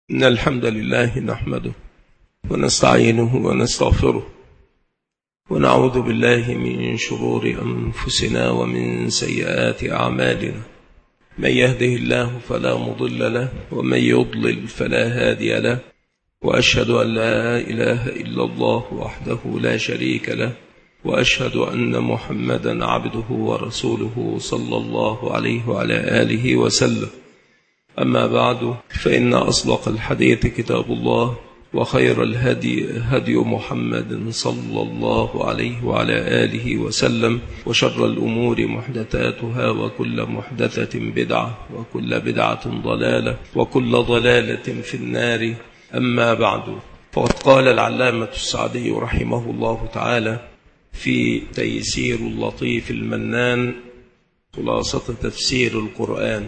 إن الحمد لله نحمده ونستعينه ونستغفره ونعوذ بالله من شرور أنفسنا ومن سيئات أعمالنا. من يهده الله فلا مضل له ومن يضلل فلا هادي له، وأشهد أن لا إله إلا الله وحده لا شريك له، وأشهد أن محمدا عبده ورسوله صلى الله عليه وعلى آله وسلم. أما بعد، فإن أصدق الحديث كتاب الله، وخير الهدي هدي محمد صلى الله عليه وعلى آله وسلم، وشر الأمور محدثاتها، وكل محدثة بدعة، وكل بدعة ضلالة، وكل ضلالة في النار. أما بعد، فقد قال العلامة السعدي رحمه الله تعالى في تيسير اللطيف المنان خلاصة تفسير القرآن،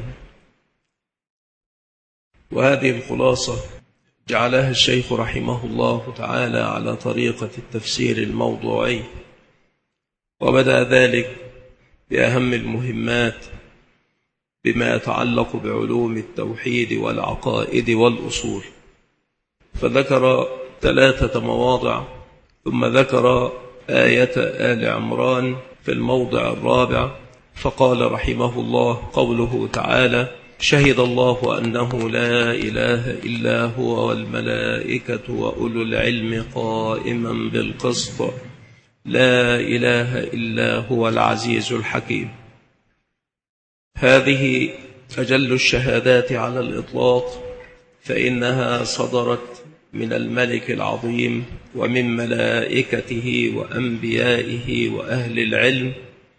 وهذه الخلاصة جعلها الشيخ رحمه الله تعالى على طريقة التفسير الموضوعي، وبدأ ذلك بأهم المهمات بما يتعلق بعلوم التوحيد والعقائد والأصول، فذكر 3 مواضع، ثم ذكر آية آل عمران في الموضع الرابع، فقال رحمه الله: قوله تعالى: شهد الله أنه لا إله إلا هو والملائكة وأولو العلم قائما بالقسط لا إله إلا هو العزيز الحكيم. هذه أجل الشهادات على الإطلاق، فإنها صدرت من الملك العظيم ومن ملائكته وأنبيائه وأهل العلم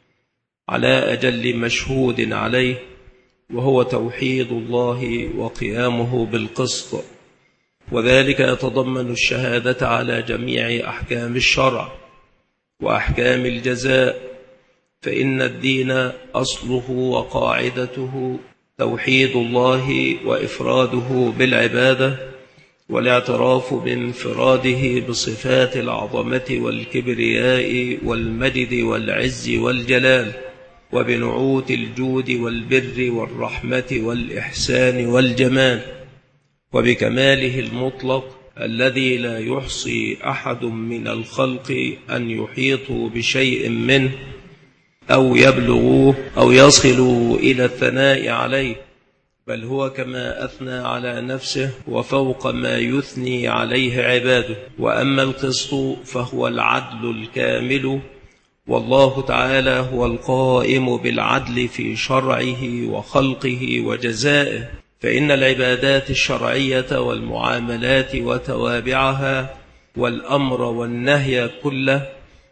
على أجل مشهود عليه، وهو توحيد الله وقيامه بالقسط، وذلك يتضمن الشهادة على جميع أحكام الشرع وأحكام الجزاء، فإن الدين أصله وقاعدته توحيد الله وإفراده بالعبادة، والاعتراف بانفراده بصفات العظمة والكبرياء والمجد والعز والجلال، وبنعوت الجود والبر والرحمة والإحسان والجمال، وبكماله المطلق الذي لا يحصي أحد من الخلق أن يحيطوا بشيء منه أو يبلغوه أو يصلوا إلى الثناء عليه، بل هو كما أثنى على نفسه وفوق ما يثني عليه عباده. وأما القسط فهو العدل الكامل، والله تعالى هو القائم بالعدل في شرعه وخلقه وجزائه، فإن العبادات الشرعية والمعاملات وتوابعها والأمر والنهي كله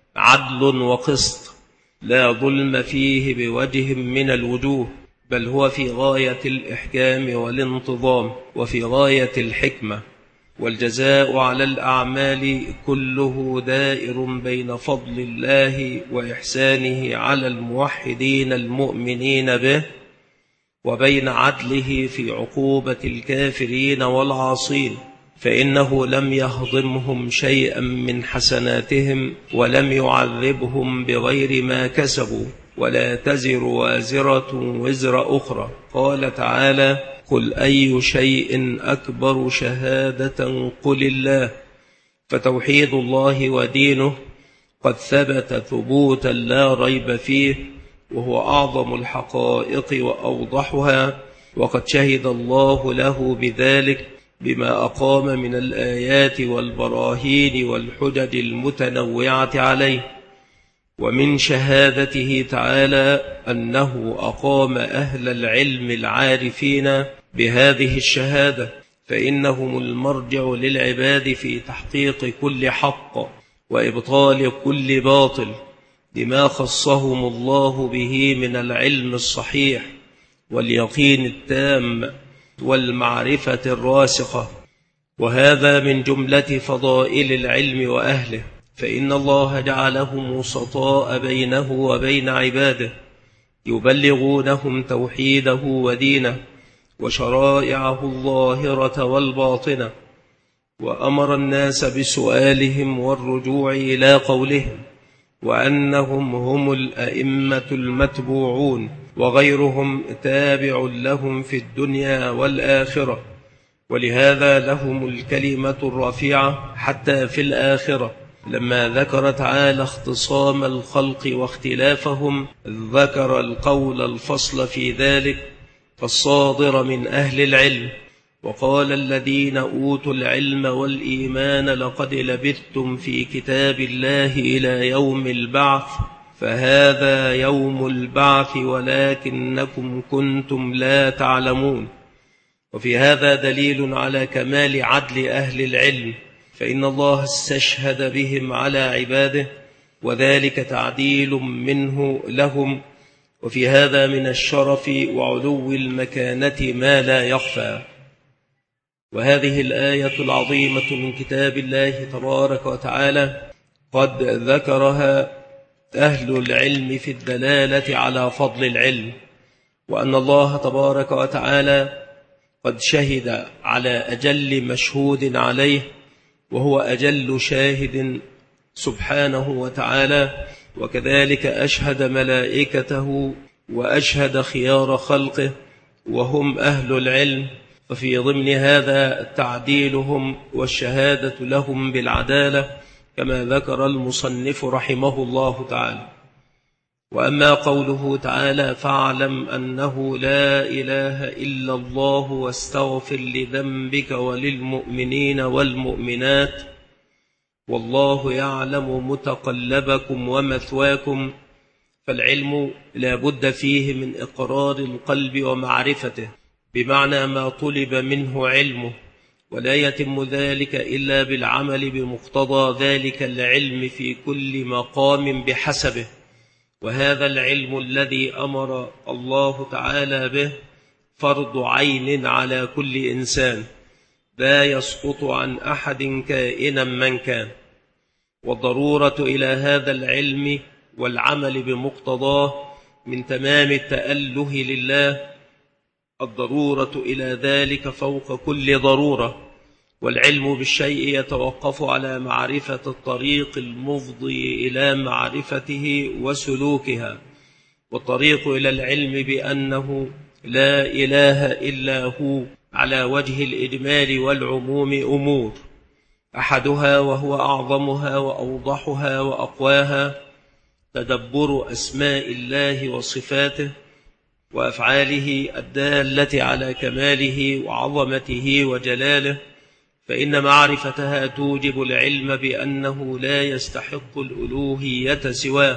عدل وقسط، لا ظلم فيه بوجه من الوجوه، بل هو في غاية الإحكام والانتظام وفي غاية الحكمة. والجزاء على الأعمال كله دائر بين فضل الله وإحسانه على الموحدين المؤمنين به، وبين عدله في عقوبة الكافرين والعاصين، فإنه لم يهضمهم شيئا من حسناتهم ولم يعذبهم بغير ما كسبوا، ولا تزر وازرة وزر أخرى. قال تعالى: قل أي شيء أكبر شهادة قل الله. فتوحيد الله ودينه قد ثبت ثبوتا لا ريب فيه، وهو أعظم الحقائق وأوضحها، وقد شهد الله له بذلك بما أقام من الآيات والبراهين والحجج المتنوعة عليه. ومن شهادته تعالى أنه أقام أهل العلم العارفين بهذه الشهادة، فإنهم المرجع للعباد في تحقيق كل حق وإبطال كل باطل، لما خصهم الله به من العلم الصحيح واليقين التام والمعرفة الراسخة، وهذا من جملة فضائل العلم وأهله، فإن الله جعلهم وسطاء بينه وبين عباده، يبلغونهم توحيده ودينه وشرائعه الظاهرة والباطنة، وأمر الناس بسؤالهم والرجوع إلى قولهم، وأنهم هم الأئمة المتبوعون، وغيرهم تابع لهم في الدنيا والآخرة، ولهذا لهم الكلمة الرفيعة حتى في الآخرة. لما ذكر تعالى اختصام الخلق واختلافهم ذكر القول الفصل في ذلك الصادر من أهل العلم، وقال الذين أوتوا العلم والإيمان لقد لبثتم في كتاب الله إلى يوم البعث، فهذا يوم البعث ولكنكم كنتم لا تعلمون. وفي هذا دليل على كمال عدل أهل العلم، فإن الله استشهد بهم على عباده، وذلك تعديل منه لهم. وفي هذا من الشرف وعلو المكانة ما لا يخفى. وهذه الآية العظيمة من كتاب الله تبارك وتعالى قد ذكرها أهل العلم في الدلالة على فضل العلم، وأن الله تبارك وتعالى قد شهد على أجل مشهود عليه، وهو أجل شاهد سبحانه وتعالى، وكذلك أشهد ملائكته وأشهد خيار خلقه وهم أهل العلم. ففي ضمن هذا تعديلهم والشهادة لهم بالعدالة كما ذكر المصنف رحمه الله تعالى. وأما قوله تعالى فاعلم أنه لا إله إلا الله واستغفر لذنبك وللمؤمنين والمؤمنات والله يعلم متقلبكم ومثواكم، فالعلم لا بد فيه من إقرار القلب ومعرفته، بمعنى ما طلب منه علمه، ولا يتم ذلك إلا بالعمل بمقتضى ذلك العلم في كل مقام بحسبه. وهذا العلم الذي أمر الله تعالى به فرض عين على كل إنسان، لا يسقط عن أحد كائنا من كان. والضرورة إلى هذا العلم والعمل بمقتضاه من تمام التأله لله، الضرورة إلى ذلك فوق كل ضرورة. والعلم بالشيء يتوقف على معرفة الطريق المفضي إلى معرفته وسلوكها. والطريق إلى العلم بأنه لا إله إلا هو على وجه الإجمال والعموم أمور، أحدها وهو أعظمها وأوضحها وأقواها تدبر أسماء الله وصفاته وأفعاله الدالة على كماله وعظمته وجلاله، فإن معرفتها توجب العلم بأنه لا يستحق الألوهية سواه،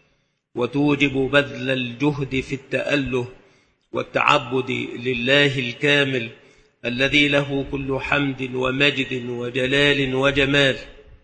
وتوجب بذل الجهد في التأله والتعبد لله الكامل الذي له كل حمد ومجد وجلال وجمال.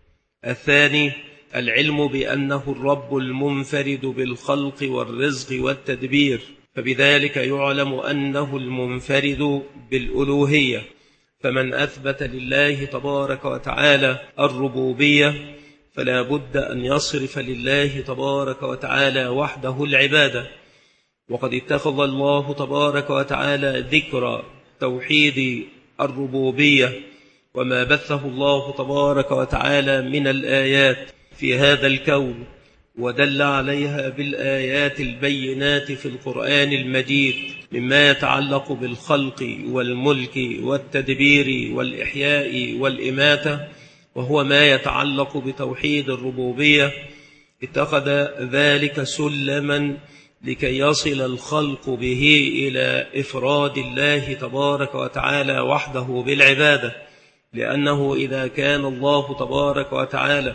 الثاني العلم بأنه الرب المنفرد بالخلق والرزق والتدبير، فبذلك يعلم أنه المنفرد بالألوهية. فمن أثبت لله تبارك وتعالى الربوبية فلا بد أن يصرف لله تبارك وتعالى وحده العبادة. وقد اتخذ الله تبارك وتعالى ذكر توحيد الربوبية وما بثه الله تبارك وتعالى من الآيات في هذا الكون، ودل عليها بالآيات البينات في القرآن المجيد مما يتعلق بالخلق والملك والتدبير والإحياء والإماتة، وهو ما يتعلق بتوحيد الربوبية. اتخذ ذلك سلما لكي يصل الخلق به إلى إفراد الله تبارك وتعالى وحده بالعبادة، لأنه إذا كان الله تبارك وتعالى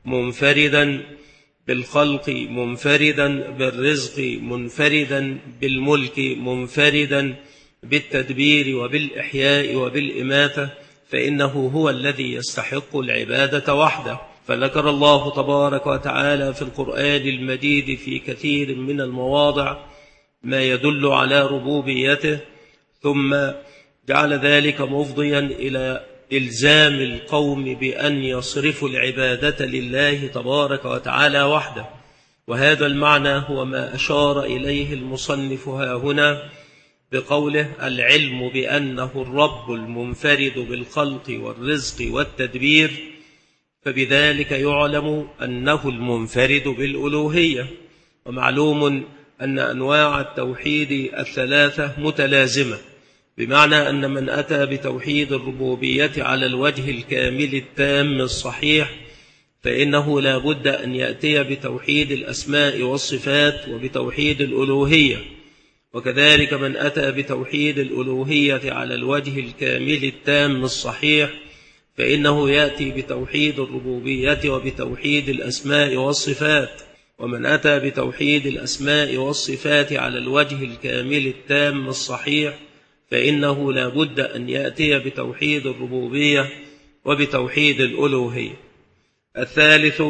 منفردا بالخلق، منفردا بالرزق، منفردا بالملك، منفردا بالتدبير وبالإحياء وبالإماتة، فإنه هو الذي يستحق العبادة وحده. فذكر الله تبارك وتعالى في القرآن المجيد في كثير من المواضع ما يدل على ربوبيته، ثم جعل ذلك مفضيا إلى إلزام القوم بأن يصرفوا العبادة لله تبارك وتعالى وحده. وهذا المعنى هو ما أشار إليه المصنف هنا بقوله العلم بأنه الرب المنفرد بالخلق والرزق والتدبير، فبذلك يعلم أنه المنفرد بالألوهية. ومعلوم أن أنواع التوحيد الثلاثة متلازمة، بمعنى أن من أتى بتوحيد الربوبية على الوجه الكامل التام الصحيح فإنه لا بد أن يأتي بتوحيد الأسماء والصفات وبتوحيد الألوهية، وكذلك من أتى بتوحيد الألوهية على الوجه الكامل التام الصحيح فإنه يأتي بتوحيد الربوبية وبتوحيد الأسماء والصفات، ومن أتى بتوحيد الأسماء والصفات على الوجه الكامل التام الصحيح فإنه لا بد أن يأتي بتوحيد الربوبية وبتوحيد الألوهية. الثالث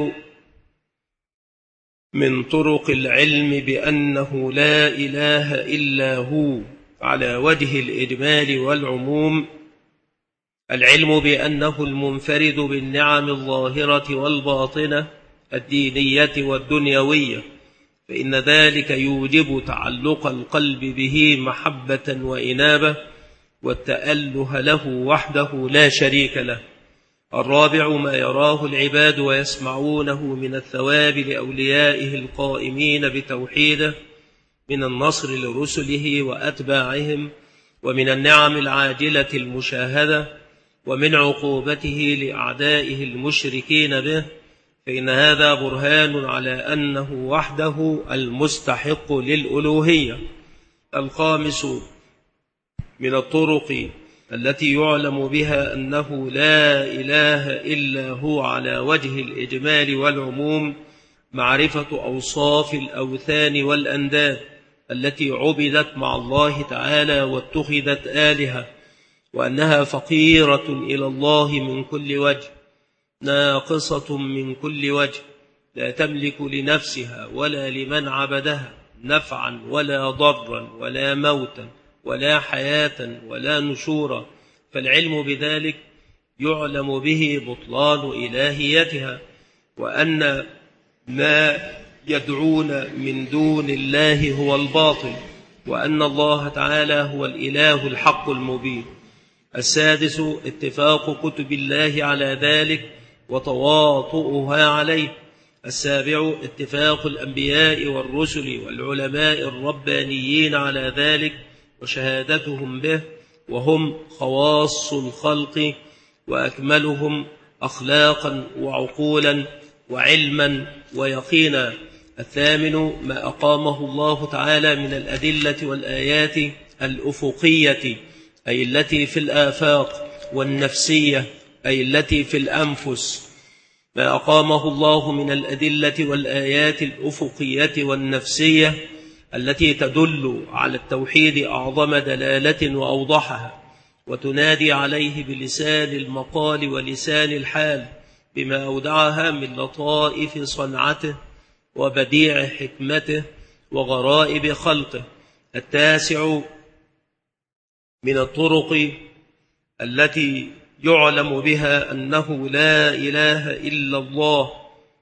من طرق العلم بأنه لا إله إلا هو على وجه الإجمال والعموم العلم بأنه المنفرد بالنعم الظاهرة والباطنة الدينية والدنيوية، فإن ذلك يوجب تعلق القلب به محبة وإنابة والتأله له وحده لا شريك له. الرابع ما يراه العباد ويسمعونه من الثواب لأوليائه القائمين بتوحيده من النصر لرسله وأتباعهم، ومن النعم العاجلة المشاهدة، ومن عقوبته لأعدائه المشركين به، فإن هذا برهان على أنه وحده المستحق للألوهية. الخامس من الطرق التي يعلم بها أنه لا إله إلا هو على وجه الإجمال والعموم معرفة أوصاف الأوثان والأنداد التي عبدت مع الله تعالى واتخذت آلهة، وأنها فقيرة إلى الله من كل وجه، ناقصة من كل وجه، لا تملك لنفسها ولا لمن عبدها نفعا ولا ضرا ولا موتا ولا حياة ولا نشورا، فالعلم بذلك يعلم به بطلان إلهيتها، وأن ما يدعون من دون الله هو الباطل، وأن الله تعالى هو الإله الحق المبين. السادس اتفاق كتب الله على ذلك وتواطؤها عليه. السابع اتفاق الأنبياء والرسل والعلماء الربانيين على ذلك وشهادتهم به، وهم خواص الخلق وأكملهم أخلاقا وعقولا وعلما ويقينا. الثامن ما أقامه الله تعالى من الأدلة والآيات الأفقية أي التي في الآفاق، والنفسية أي التي في الأنفس. ما أقامه الله من الأدلة والآيات الأفقية والنفسية التي تدل على التوحيد أعظم دلالة وأوضحها، وتنادي عليه بلسان المقال ولسان الحال بما أودعها من لطائف صنعته وبديع حكمته وغرائب خلقه. التاسع من الطرق التي يعلم بها أنه لا إله إلا الله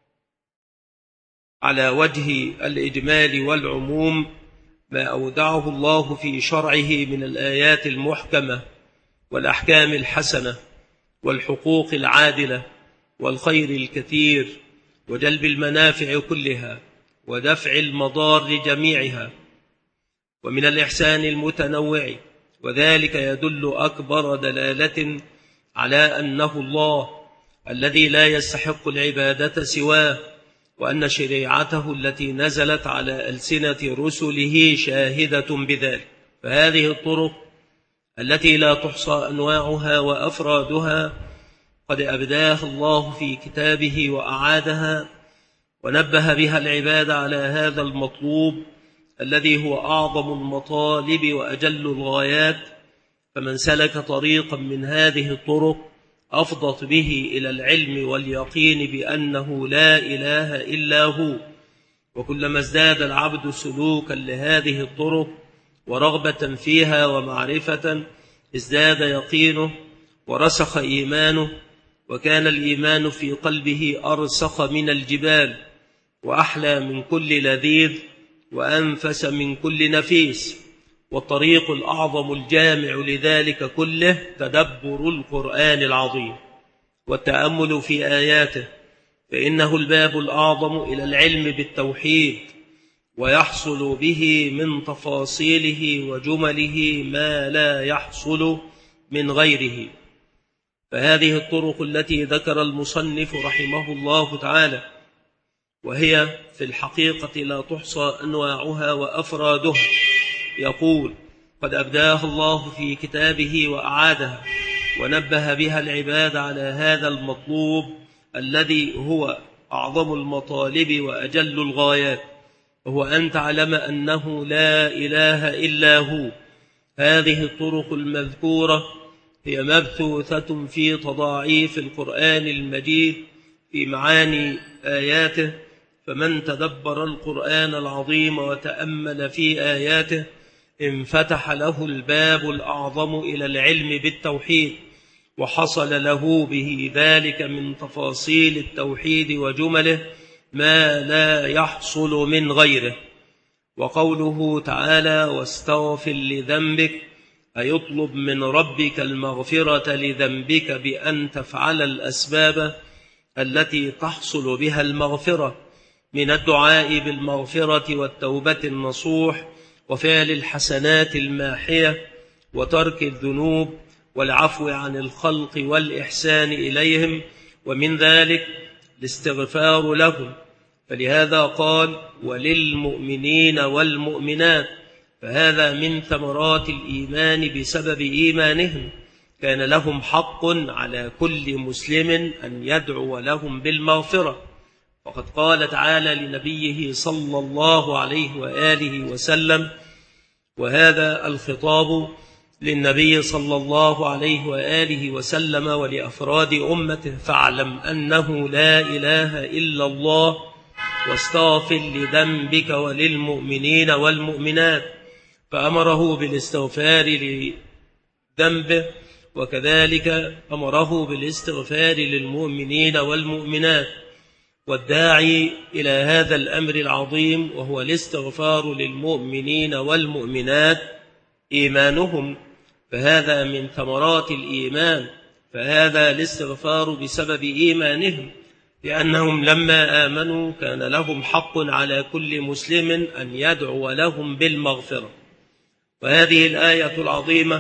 على وجه الإجمال والعموم ما أودعه الله في شرعه من الآيات المحكمة والأحكام الحسنة والحقوق العادلة والخير الكثير وجلب المنافع كلها ودفع المضار جميعها، ومن الإحسان المتنوع، وذلك يدل أكبر دلالة على أنه الله الذي لا يستحق العبادة سواه، وأن شريعته التي نزلت على ألسنة رسله شاهدة بذلك. فهذه الطرق التي لا تحصى أنواعها وأفرادها قد أبداها الله في كتابه وأعادها، ونبه بها العباد على هذا المطلوب الذي هو أعظم المطالب وأجل الغايات. فمن سلك طريقا من هذه الطرق أفضت به إلى العلم واليقين بأنه لا إله إلا هو، وكلما ازداد العبد سلوكا لهذه الطرق ورغبة فيها ومعرفة ازداد يقينه ورسخ إيمانه، وكان الإيمان في قلبه أرسخ من الجبال وأحلى من كل لذيذ وأنفس من كل نفيس. والطريق الأعظم الجامع لذلك كله تدبر القرآن العظيم والتأمل في آياته، فإنه الباب الأعظم إلى العلم بالتوحيد ويحصل به من تفاصيله وجمله ما لا يحصل من غيره. فهذه الطرق التي ذكر المصنف رحمه الله تعالى، وهي في الحقيقة لا تحصى أنواعها وأفرادها، يقول: قد أبداها الله في كتابه وأعادها، ونبه بها العباد على هذا المطلوب الذي هو أعظم المطالب وأجل الغايات، وهو أن تعلم أنه لا إله إلا هو. هذه الطرق المذكورة هي مبثوثة في تضاعيف القرآن المجيد في معاني آياته، فمن تدبر القرآن العظيم وتأمل في آياته انفتح له الباب الأعظم إلى العلم بالتوحيد، وحصل له به ذلك من تفاصيل التوحيد وجمله ما لا يحصل من غيره. وقوله تعالى: واستغفر لذنبك، أيطلب من ربك المغفرة لذنبك بأن تفعل الأسباب التي تحصل بها المغفرة من الدعاء بالمغفرة والتوبة النصوح وفعل الحسنات الماحية وترك الذنوب والعفو عن الخلق والإحسان إليهم، ومن ذلك الاستغفار لهم. فلهذا قال: وللمؤمنين والمؤمنات، فهذا من ثمرات الإيمان بسبب إيمانهم. كان لهم حق على كل مسلم أن يدعو لهم بالمغفرة، وقد قال تعالى لنبيه صلى الله عليه وآله وسلم، وهذا الخطاب للنبي صلى الله عليه وآله وسلم ولأفراد أمته: فاعلم أنه لا إله إلا الله، واستغفر لذنبك وللمؤمنين والمؤمنات. فأمره بالاستغفار لذنبه، وكذلك أمره بالاستغفار للمؤمنين والمؤمنات. والداعي إلى هذا الأمر العظيم وهو الاستغفار للمؤمنين والمؤمنات إيمانهم، فهذا من ثمرات الإيمان، فهذا الاستغفار بسبب إيمانهم، لأنهم لما آمنوا كان لهم حق على كل مسلم أن يدعو لهم بالمغفرة. وهذه الآية العظيمة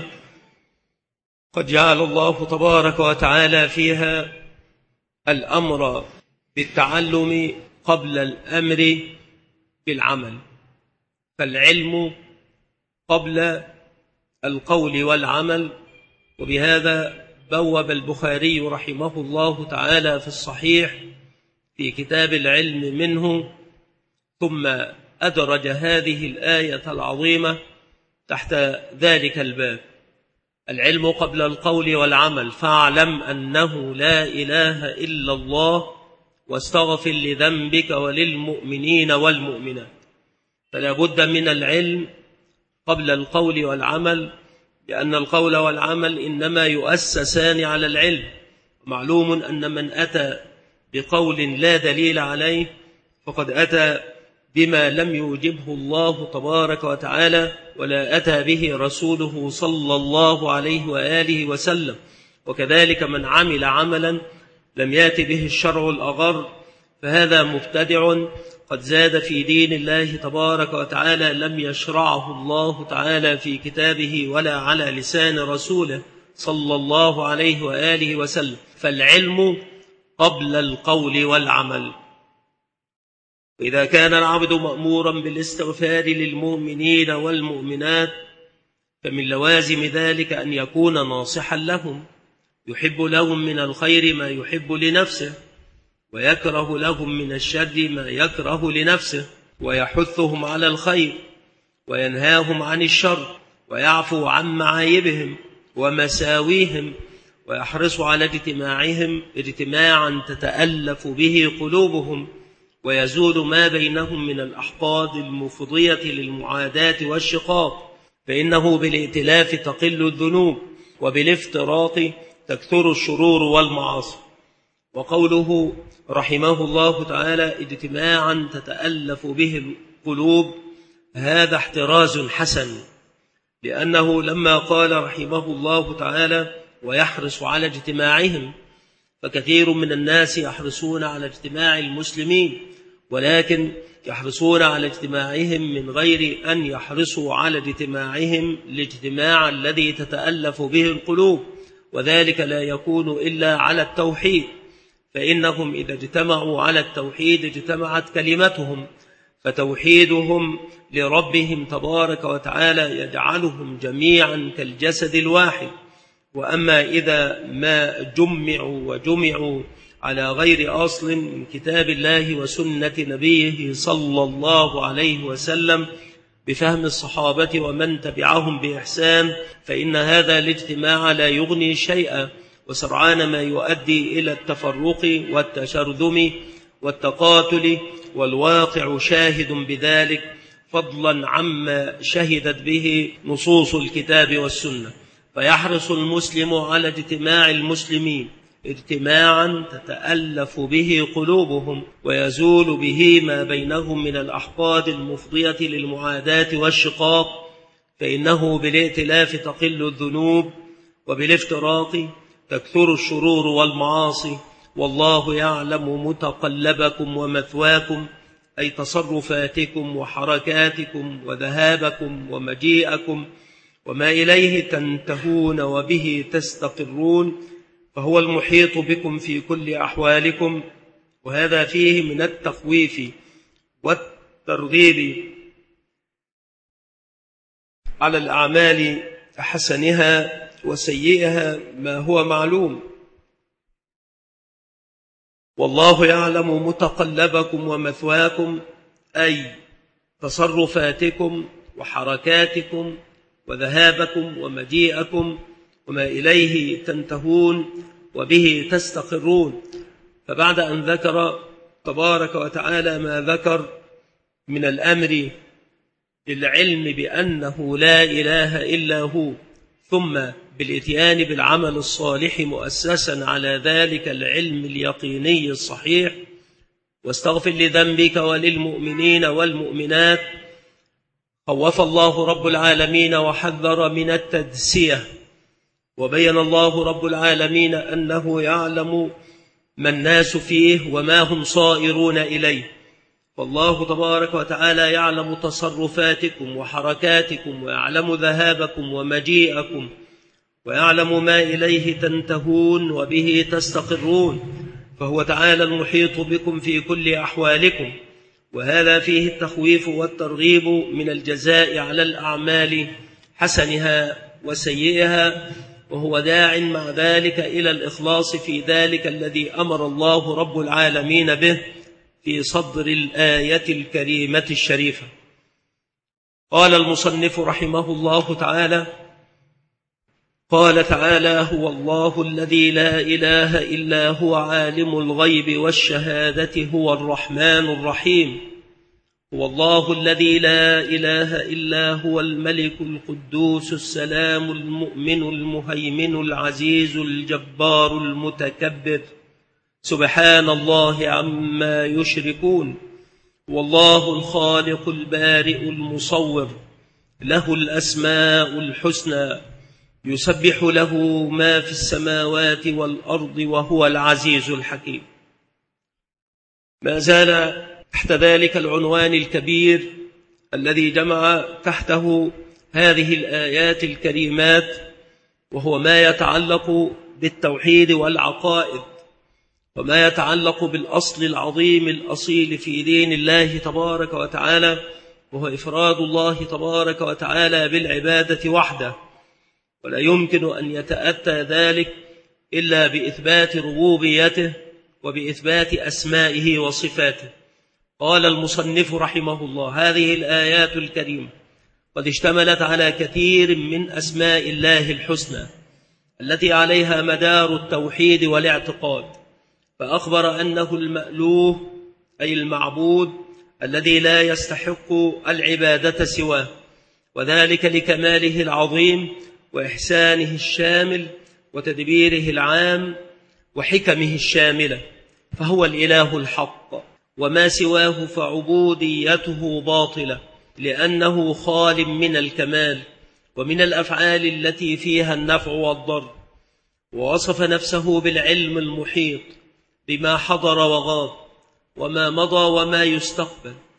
قد جعل الله تبارك وتعالى فيها الأمر بالتعلم قبل الأمر بالعمل، فالعلم قبل القول والعمل. وبهذا بوب البخاري رحمه الله تعالى في الصحيح في كتاب العلم منه، ثم أدرج هذه الآية العظيمة تحت ذلك الباب: العلم قبل القول والعمل، فاعلم أنه لا إله إلا الله، واستغفر لذنبك وللمؤمنين والمؤمنات. فلا بد من العلم قبل القول والعمل، لأن القول والعمل إنما يؤسسان على العلم. معلوم أن من أتى بقول لا دليل عليه فقد أتى بما لم يوجبه الله تبارك وتعالى ولا أتى به رسوله صلى الله عليه وآله وسلم. وكذلك من عمل عملا لم يأت به الشرع الأغر فهذا مبتدع قد زاد في دين الله تبارك وتعالى لم يشرعه الله تعالى في كتابه ولا على لسان رسوله صلى الله عليه وآله وسلم. فالعلم قبل القول والعمل. وإذا كان العبد مأمورا بالاستغفار للمؤمنين والمؤمنات فمن لوازم ذلك أن يكون ناصحا لهم، يحب لهم من الخير ما يحب لنفسه، ويكره لهم من الشر ما يكره لنفسه، ويحثهم على الخير وينهاهم عن الشر، ويعفو عن معايبهم ومساويهم، ويحرص على اجتماعهم اجتماعا تتألف به قلوبهم، ويزول ما بينهم من الأحقاد المفضية للمعاداة والشقاق، فإنه بالائتلاف تقل الذنوب، وبالافتراق تكثر الشرور والمعاصي. وقوله رحمه الله تعالى اجتماعا تتألف به القلوب، هذا احتراز حسن، لأنه لما قال رحمه الله تعالى ويحرص على اجتماعهم، فكثير من الناس يحرصون على اجتماع المسلمين، ولكن يحرصون على اجتماعهم من غير أن يحرصوا على اجتماعهم الاجتماع الذي تتألف به القلوب، وذلك لا يكون إلا على التوحيد، فإنهم إذا اجتمعوا على التوحيد اجتمعت كلمتهم، فتوحيدهم لربهم تبارك وتعالى يجعلهم جميعا كالجسد الواحد. وأما إذا ما جمعوا على غير أصل من كتاب الله وسنة نبيه صلى الله عليه وسلم بفهم الصحابة ومن تبعهم بإحسان، فإن هذا الاجتماع لا يغني شيئا، وسرعان ما يؤدي إلى التفرق والتشرذم والتقاتل، والواقع شاهد بذلك، فضلا عما شهدت به نصوص الكتاب والسنة. فيحرص المسلم على اجتماع المسلمين اجتماعا تتألف به قلوبهم، ويزول به ما بينهم من الأحقاد المفضية للمعاداة والشقاق، فإنه بالائتلاف تقل الذنوب، وبالافتراق تكثر الشرور والمعاصي. والله يعلم متقلبكم ومثواكم، أي تصرفاتكم وحركاتكم وذهابكم ومجيئكم، وما إليه تنتهون وبه تستقرون، فهو المحيط بكم في كل أحوالكم. وهذا فيه من التخويف والترغيب على الأعمال حسنها وسيئها ما هو معلوم. والله يعلم متقلبكم ومثواكم، أي تصرفاتكم وحركاتكم وذهابكم ومجيئكم، وما إليه تنتهون وبه تستقرون. فبعد أن ذكر تبارك وتعالى ما ذكر من الأمر بالعلم بأنه لا إله إلا هو، ثم بالإتيان بالعمل الصالح مؤسسا على ذلك العلم اليقيني الصحيح، واستغفر لذنبك وللمؤمنين والمؤمنات، خوف الله رب العالمين وحذر من التدسية، وبين الله رب العالمين أنه يعلم ما الناس فيه وما هم صائرون إليه. والله تبارك وتعالى يعلم تصرفاتكم وحركاتكم، ويعلم ذهابكم ومجيئكم، ويعلم ما إليه تنتهون وبه تستقرون، فهو تعالى المحيط بكم في كل أحوالكم. وهذا فيه التخويف والترغيب من الجزاء على الأعمال حسنها وسيئها، وهو داع مع ذلك إلى الإخلاص في ذلك الذي أمر الله رب العالمين به في صدر الآية الكريمة الشريفة. قال المصنف رحمه الله تعالى: قال تعالى: هو الله الذي لا إله إلا هو عالم الغيب والشهادة هو الرحمن الرحيم. هو الله الذي لا إله إلا هو الملك القدوس السلام المؤمن المهيمن العزيز الجبار المتكبر، سبحان الله عما يشركون. والله الخالق البارئ المصور، له الأسماء الحسنى، يسبح له ما في السماوات والأرض، وهو العزيز الحكيم. ما زال تحت ذلك العنوان الكبير الذي جمع تحته هذه الآيات الكريمات، وهو ما يتعلق بالتوحيد والعقائد، وما يتعلق بالأصل العظيم الأصيل في دين الله تبارك وتعالى، وهو إفراد الله تبارك وتعالى بالعبادة وحده. ولا يمكن أن يتأتى ذلك إلا بإثبات ربوبيته وبإثبات أسمائه وصفاته. قال المصنف رحمه الله: هذه الآيات الكريمة قد اشتملت على كثير من أسماء الله الحسنى التي عليها مدار التوحيد والاعتقاد، فأخبر أنه المألوه أي المعبود الذي لا يستحق العبادة سواه، وذلك لكماله العظيم وإحسانه الشامل وتدبيره العام وحكمه الشاملة، فهو الإله الحق، وما سواه فعبوديته باطلة، لأنه خال من الكمال ومن الأفعال التي فيها النفع والضر. ووصف نفسه بالعلم المحيط بما حضر وغاب وما مضى وما يستقبل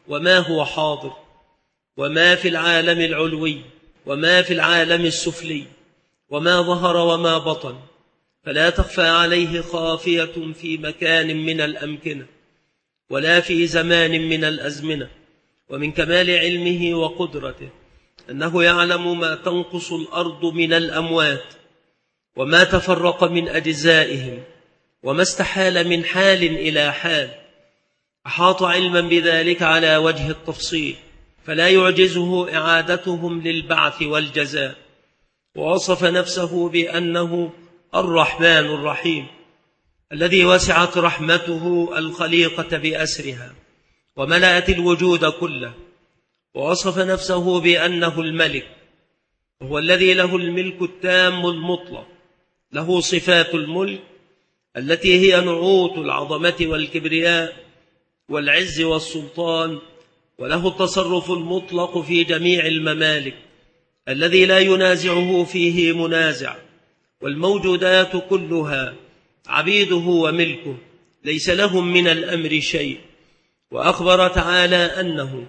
وما هو حاضر، وما في العالم العلوي وما في العالم السفلي، وما ظهر وما بطن، فلا تخفى عليه خافية في مكان من الأمكنة ولا في زمان من الأزمنة. ومن كمال علمه وقدرته أنه يعلم ما تنقص الأرض من الأموات وما تفرق من أجزائهم وما استحال من حال إلى حال، أحاط علما بذلك على وجه التفصيل، فلا يعجزه إعادتهم للبعث والجزاء. ووصف نفسه بأنه الرحمن الرحيم الذي وسعت رحمته الخليقة بأسرها وملأت الوجود كله. ووصف نفسه بأنه الملك، وهو الذي له الملك التام المطلق، له صفات الملك التي هي نعوت العظمة والكبرياء والعز والسلطان، وله التصرف المطلق في جميع الممالك الذي لا ينازعه فيه منازع، والموجودات كلها عبيده وملكه ليس لهم من الأمر شيء. وأخبر تعالى أنه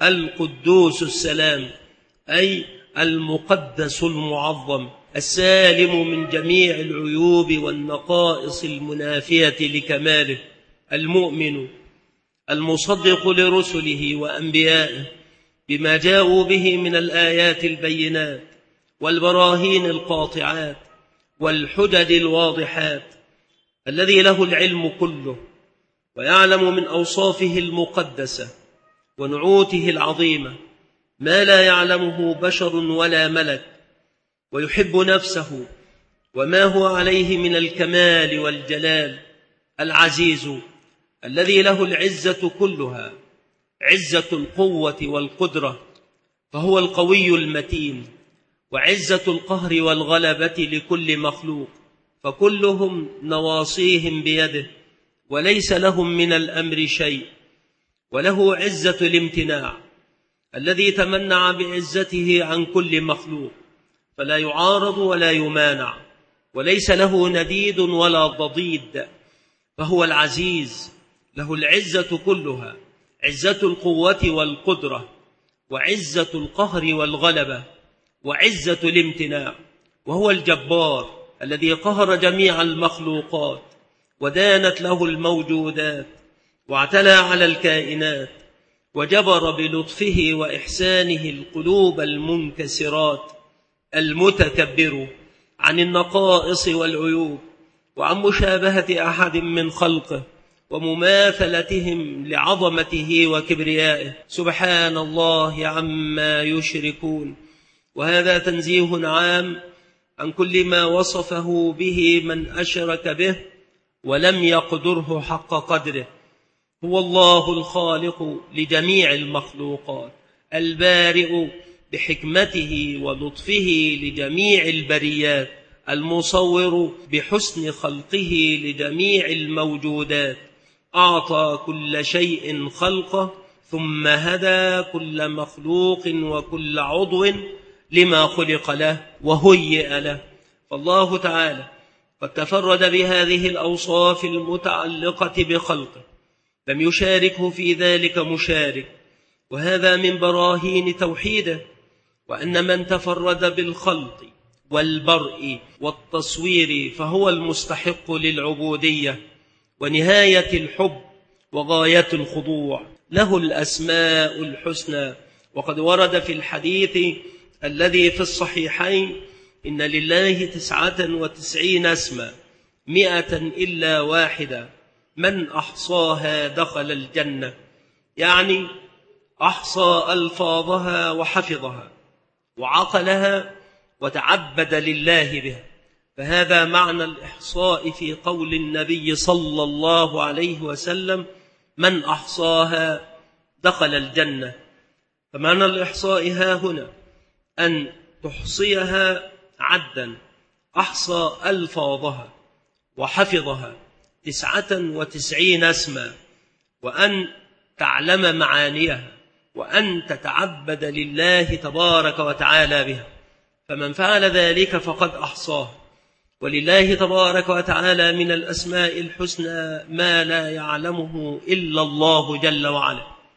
القدوس السلام، أي المقدس المعظم السالم من جميع العيوب والنقائص المنافية لكماله، المؤمن المصدق لرسله وأنبيائه بما جاءوا به من الآيات البينات والبراهين القاطعات والحجج الواضحات، الذي له العلم كله ويعلم من أوصافه المقدسة ونعوته العظيمة ما لا يعلمه بشر ولا ملك، ويحب نفسه وما هو عليه من الكمال والجلال، العزيز الذي له العزة كلها، عزة القوة والقدرة، فهو القوي المتين، وعزة القهر والغلبة لكل مخلوق، فكلهم نواصيهم بيده وليس لهم من الأمر شيء. وله عزة الامتناع الذي تمنع بعزته عن كل مخلوق، فلا يعارض ولا يمانع، وليس له نديد ولا ضديد، فهو العزيز، له العزة كلها، عزة القوة والقدرة، وعزة القهر والغلبة، وعزة الامتناع. وهو الجبار الذي قهر جميع المخلوقات ودانت له الموجودات واعتلى على الكائنات، وجبر بلطفه وإحسانه القلوب المنكسرات، المتكبر عن النقائص والعيوب وعن مشابهة أحد من خلقه ومماثلتهم لعظمته وكبريائه، سبحان الله عما يشركون. وهذا تنزيه عام عن كل ما وصفه به من أشرك به ولم يقدره حق قدره. هو الله الخالق لجميع المخلوقات، البارئ بحكمته ولطفه لجميع البريات، المصور بحسن خلقه لجميع الموجودات، أعطى كل شيء خلقه ثم هدى كل مخلوق وكل عضو لما خلق له وهيئ له. فالله تعالى قد تفرد بهذه الأوصاف المتعلقة بخلقه، لم يشاركه في ذلك مشارك، وهذا من براهين توحيده، وأن من تفرد بالخلق والبرء والتصوير فهو المستحق للعبودية ونهاية الحب وغاية الخضوع، له الأسماء الحسنى. وقد ورد في الحديث الذي في الصحيحين: إن لله 99 اسما 100 إلا واحدة، من أحصاها دخل الجنة، يعني أحصى ألفاظها وحفظها وعقلها وتعبد لله بها. فهذا معنى الإحصاء في قول النبي صلى الله عليه وسلم: من أحصاها دخل الجنة. فمعنى الإحصاء ها هنا أن تحصيها عدا، أحصى ألفاظها وحفظها 99 اسما، وأن تعلم معانيها، وأن تتعبد لله تبارك وتعالى بها. فمن فعل ذلك فقد أحصاه. ولله تبارك وتعالى من الأسماء الحسنى ما لا يعلمه إلا الله جل وعلا،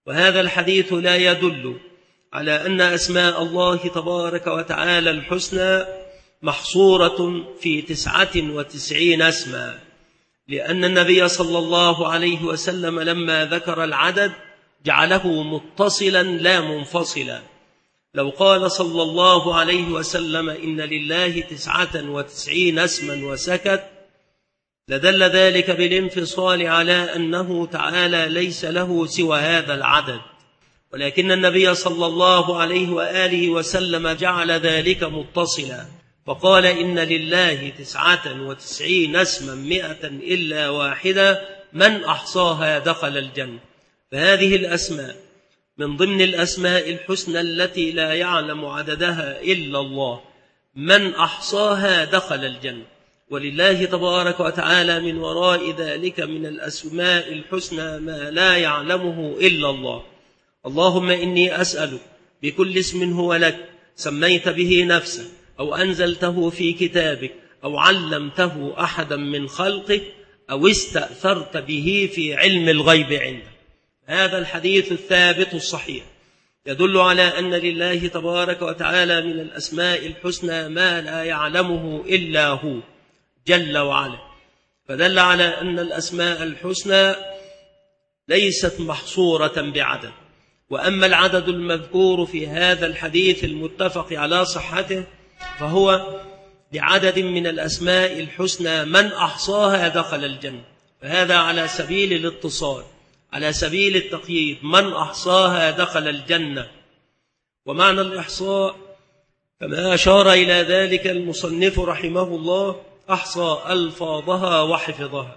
وهذا الحديث لا يدل على أن أسماء الله تبارك وتعالى الحسنى محصورة في 99 اسما، لأن النبي صلى الله عليه وسلم لما ذكر العدد جعله متصلا لا منفصلا. لو قال صلى الله عليه وسلم إن لله 99 اسما وسكت لدل ذلك بالانفصال على أنه تعالى ليس له سوى هذا العدد، ولكن النبي صلى الله عليه وآله وسلم جعل ذلك متصلا، فقال إن لله 99 اسما 100 إلا واحدة من أحصاها دخل الجنة. فهذه الأسماء من ضمن الأسماء الحسنى التي لا يعلم عددها إلا الله، من أحصاها دخل الجنة. ولله تبارك وتعالى من وراء ذلك من الأسماء الحسنى ما لا يعلمه إلا الله. اللهم إني أسألك بكل اسم هو لك سميت به نفسك أو أنزلته في كتابك أو علمته أحدا من خلقك أو استأثرت به في علم الغيب عندك. هذا الحديث الثابت الصحيح يدل على أن لله تبارك وتعالى من الأسماء الحسنى ما لا يعلمه إلا هو جل وعلا، فدل على أن الأسماء الحسنى ليست محصورة بعدد. وأما العدد المذكور في هذا الحديث المتفق على صحته فهو بعدد من الأسماء الحسنى من أحصاها دخل الجنة، فهذا على سبيل الاتصال، على سبيل التقييد، من أحصاها دخل الجنة. ومعنى الإحصاء كما أشار إلى ذلك المصنف رحمه الله أحصى ألفاظها وحفظها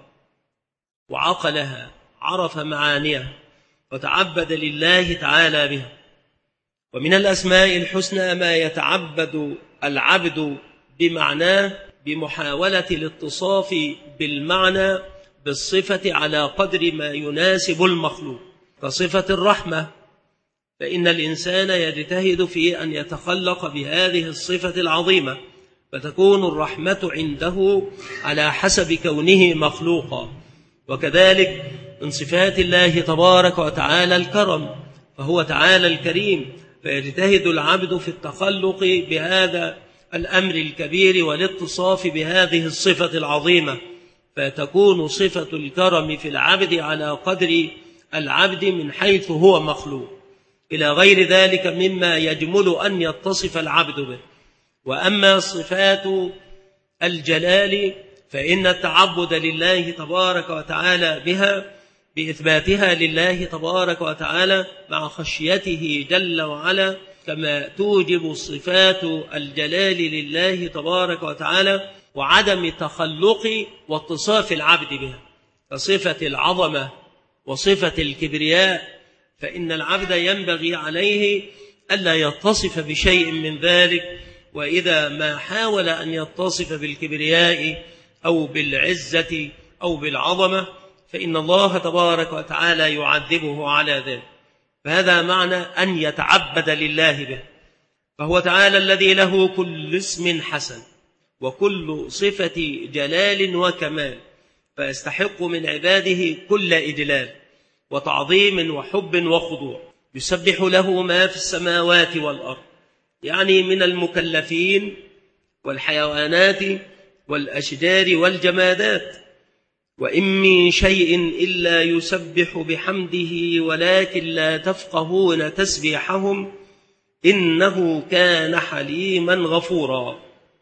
وعقلها، عرف معانيها وتعبد لله تعالى بها. ومن الأسماء الحسنى ما يتعبد العبد بمعناه بمحاولة الاتصاف بالمعنى بالصفة على قدر ما يناسب المخلوق، كصفة الرحمة، فإن الإنسان يجتهد في أن يتخلق بهذه الصفة العظيمة، فتكون الرحمة عنده على حسب كونه مخلوقا. وكذلك من صفات الله تبارك وتعالى الكرم، فهو تعالى الكريم، فيجتهد العبد في التخلق بهذا الأمر الكبير والاتصاف بهذه الصفة العظيمة، فتكون صفة الكرم في العبد على قدر العبد من حيث هو مخلوق، إلى غير ذلك مما يجمل أن يتصف العبد به. وأما صفات الجلال فإن التعبد لله تبارك وتعالى بها بإثباتها لله تبارك وتعالى مع خشيته جل وعلا، كما توجب صفات الجلال لله تبارك وتعالى وعدم تخلق واتصاف العبد بها، كصفة العظمة وصفة الكبرياء، فإن العبد ينبغي عليه ألا يتصف بشيء من ذلك، وإذا ما حاول أن يتصف بالكبرياء أو بالعزة أو بالعظمة فإن الله تبارك وتعالى يعذبه على ذلك. فهذا معنى أن يتعبد لله به، فهو تعالى الذي له كل اسم حسن وكل صفة جلال وكمال، فيستحق من عباده كل إجلال وتعظيم وحب وخضوع، يسبح له ما في السماوات والأرض، يعني من المكلفين والحيوانات والأشجار والجمادات. وإن من شيء إلا يسبح بحمده ولكن لا تفقهون تسبيحهم إنه كان حليما غفورا.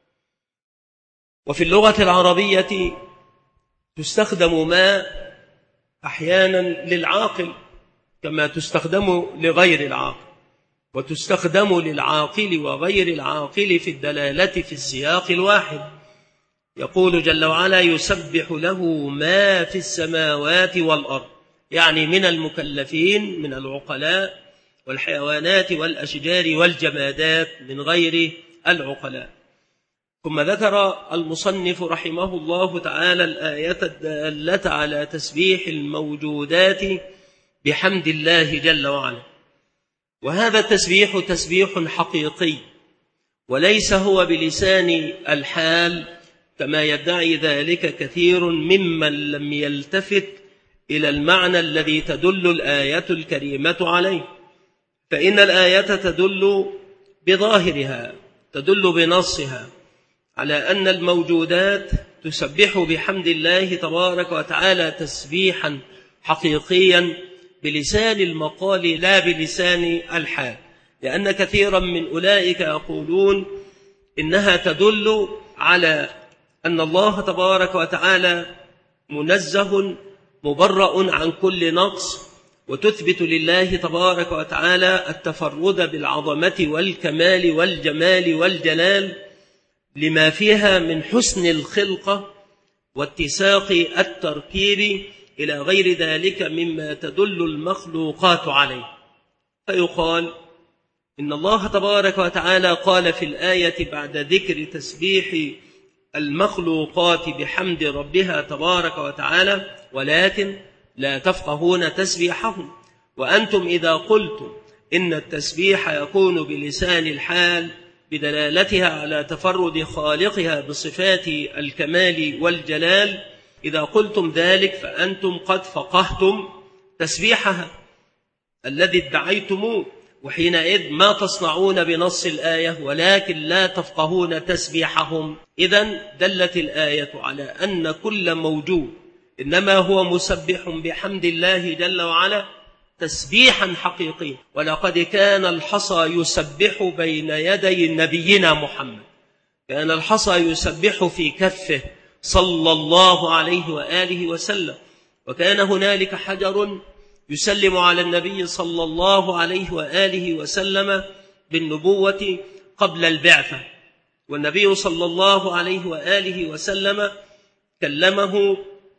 وفي اللغة العربية تستخدم ما أحيانا للعاقل كما تستخدم لغير العاقل، وتستخدم للعاقل وغير العاقل في الدلالة في السياق الواحد. يقول جل وعلا يسبح له ما في السماوات والأرض، يعني من المكلفين من العقلاء والحيوانات والأشجار والجمادات من غير العقلاء. ثم ذكر المصنف رحمه الله تعالى الآية الدالة على تسبيح الموجودات بحمد الله جل وعلا، وهذا التسبيح تسبيح حقيقي وليس هو بلسان الحال كما يدعي ذلك كثير ممن لم يلتفت إلى المعنى الذي تدل الآية الكريمة عليه، فإن الآية تدل بظاهرها، تدل بنصها على أن الموجودات تسبح بحمد الله تبارك وتعالى تسبيحا حقيقيا بلسان المقال لا بلسان الحال، لأن كثيرا من أولئك يقولون إنها تدل على أن الله تبارك وتعالى منزه مبرأ عن كل نقص، وتثبت لله تبارك وتعالى التفرد بالعظمة والكمال والجمال والجلال لما فيها من حسن الخلقة واتساق التركيب إلى غير ذلك مما تدل المخلوقات عليه. فيقال إن الله تبارك وتعالى قال في الآية بعد ذكر تسبيح المخلوقات بحمد ربها تبارك وتعالى: ولكن لا تفقهون تسبيحهم. وأنتم إذا قلتم إن التسبيح يكون بلسان الحال بدلالتها على تفرد خالقها بصفات الكمال والجلال، إذا قلتم ذلك فأنتم قد فقهتم تسبيحها الذي ادعيتموه، وحينئذ ما تصنعون بنص الآية ولكن لا تفقهون تسبيحهم. إذن دلت الآية على أن كل موجود إنما هو مسبح بحمد الله جل وعلا تسبيحا حقيقيا. ولقد كان الحصى يسبح بين يدي نبينا محمد، كان الحصى يسبح في كفه صلى الله عليه وآله وسلم، وكان هنالك حجر يسلم على النبي صلى الله عليه وآله وسلم بالنبوة قبل البعثة، والنبي صلى الله عليه وآله وسلم كلمه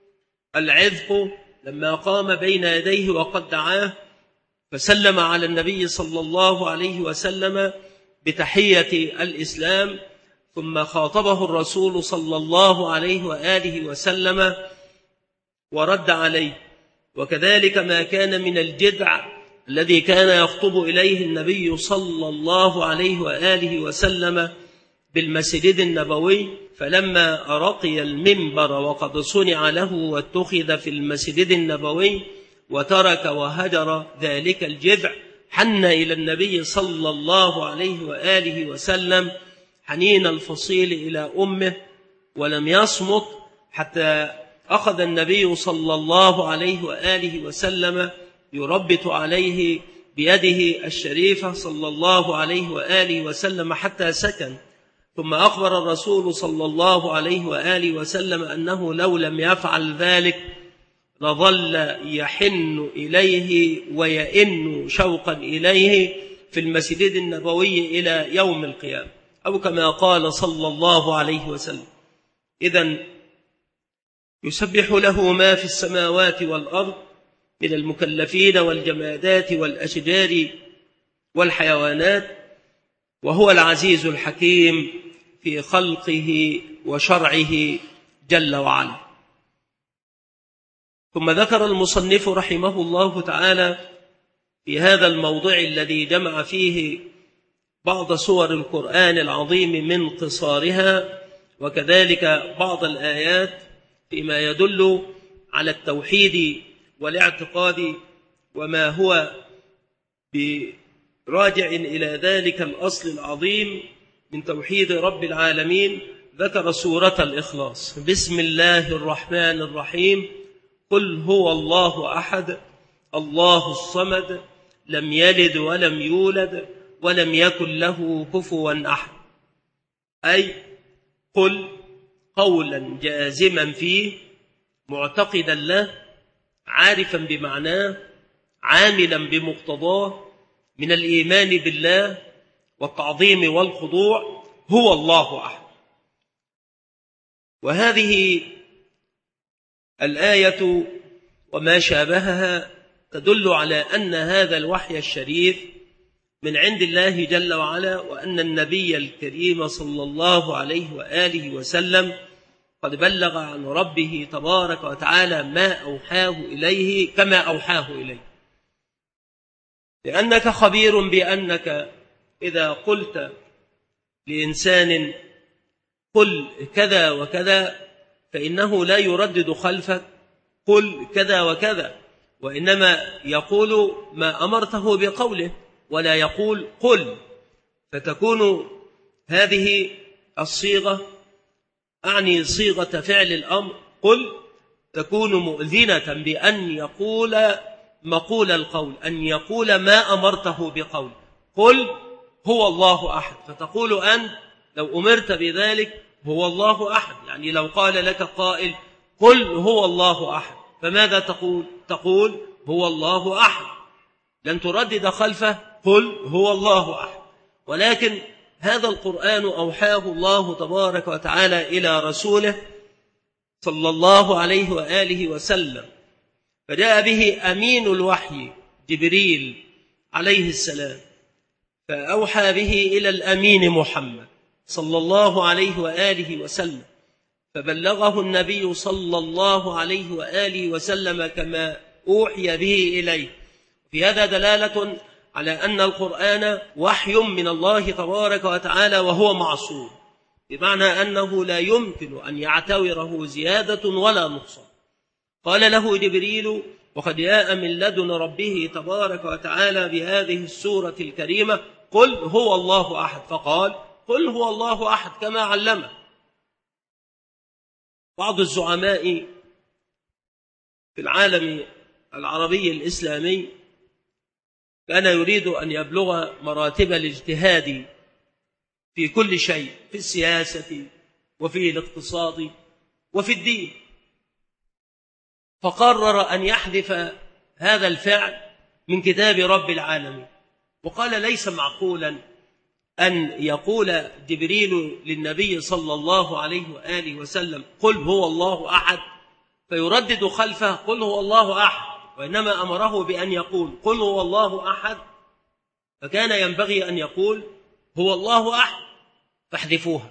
العذق لما قام بين يديه وقد دعاه، فسلم على النبي صلى الله عليه وسلم بتحية الإسلام، ثم خاطبه الرسول صلى الله عليه وآله وسلم ورد عليه. وكذلك ما كان من الجدع الذي كان يخطب إليه النبي صلى الله عليه وآله وسلم بالمسجد النبوي، فلما رقي المنبر وقد صنع له واتخذ في المسجد النبوي وترك وهجر ذلك الجذع، حن إلى النبي صلى الله عليه وآله وسلم حنين الفصيل إلى أمه، ولم يصمت حتى أخذ النبي صلى الله عليه وآله وسلم يربط عليه بيده الشريفة صلى الله عليه وآله وسلم حتى سكن. ثم أخبر الرسول صلى الله عليه وآله وسلم أنه لو لم يفعل ذلك لظل يحن إليه ويئن شوقا إليه في المسجد النبوي إلى يوم القيامة، أو كما قال صلى الله عليه وسلم. إذن يسبح له ما في السماوات والأرض من المكلفين والجمادات والأشجار والحيوانات، وهو العزيز الحكيم في خلقه وشرعه جل وعلا. ثم ذكر المصنف رحمه الله تعالى في هذا الموضع الذي جمع فيه بعض سور القرآن العظيم من قصارها، وكذلك بعض الآيات فيما يدل على التوحيد والاعتقاد وما هو براجع إلى ذلك الأصل العظيم من توحيد رب العالمين. ذكر سورة الإخلاص: بسم الله الرحمن الرحيم، قل هو الله أحد الله الصمد لم يلد ولم يولد ولم يكن له كفوا أحد. أي قل قولا جازما فيه معتقدا له عارفا بمعناه عاملا بمقتضاه من الإيمان بالله والتعظيم والخضوع: هو الله أحد. وهذه الآية وما شابهها تدل على أن هذا الوحي الشريف من عند الله جل وعلا، وأن النبي الكريم صلى الله عليه وآله وسلم قد بلغ عن ربه تبارك وتعالى ما أوحاه إليه كما أوحاه إليه، لأنك خبير بأنك إذا قلت لإنسان قل كذا وكذا فإنه لا يردد خلفك قل كذا وكذا، وإنما يقول ما أمرته بقوله ولا يقول قل. فتكون هذه الصيغة أعني صيغة فعل الأمر قل تكون مؤذنة بأن يقول مقول القول، أن يقول ما أمرته بقول. قل هو الله أحد، فتقول أنت لو أمرت بذلك هو الله أحد. يعني لو قال لك قائل قل هو الله أحد، فماذا تقول؟ تقول هو الله أحد، لن تردد خلفه قل هو الله أحد. ولكن هذا القرآن أوحاه الله تبارك وتعالى إلى رسوله صلى الله عليه وآله وسلم، فجاء به أمين الوحي جبريل عليه السلام، فأوحى به إلى الأمين محمد صلى الله عليه وآله وسلم، فبلغه النبي صلى الله عليه وآله وسلم كما أوحي به إليه. في هذا دلالة على أن القرآن وحي من الله تبارك وتعالى وهو معصوم، بمعنى أنه لا يمكن أن يعتوره زيادة ولا نقصان. قال له جبريل وقد جاء من لدن ربه تبارك وتعالى بهذه السورة الكريمة قل هو الله أحد، فقال قل هو الله أحد كما علمه. بعض الزعماء في العالم العربي الإسلامي كان يريد أن يبلغ مراتب الاجتهاد في كل شيء، في السياسة وفي الاقتصاد وفي الدين، فقرر أن يحذف هذا الفعل من كتاب رب العالمين، وقال ليس معقولا أن يقول جبريل للنبي صلى الله عليه وآله وسلم قل هو الله أحد فيردد خلفه قل هو الله أحد، وإنما أمره بأن يقول قل هو الله أحد، فكان ينبغي أن يقول هو الله أحد، فاحذفوها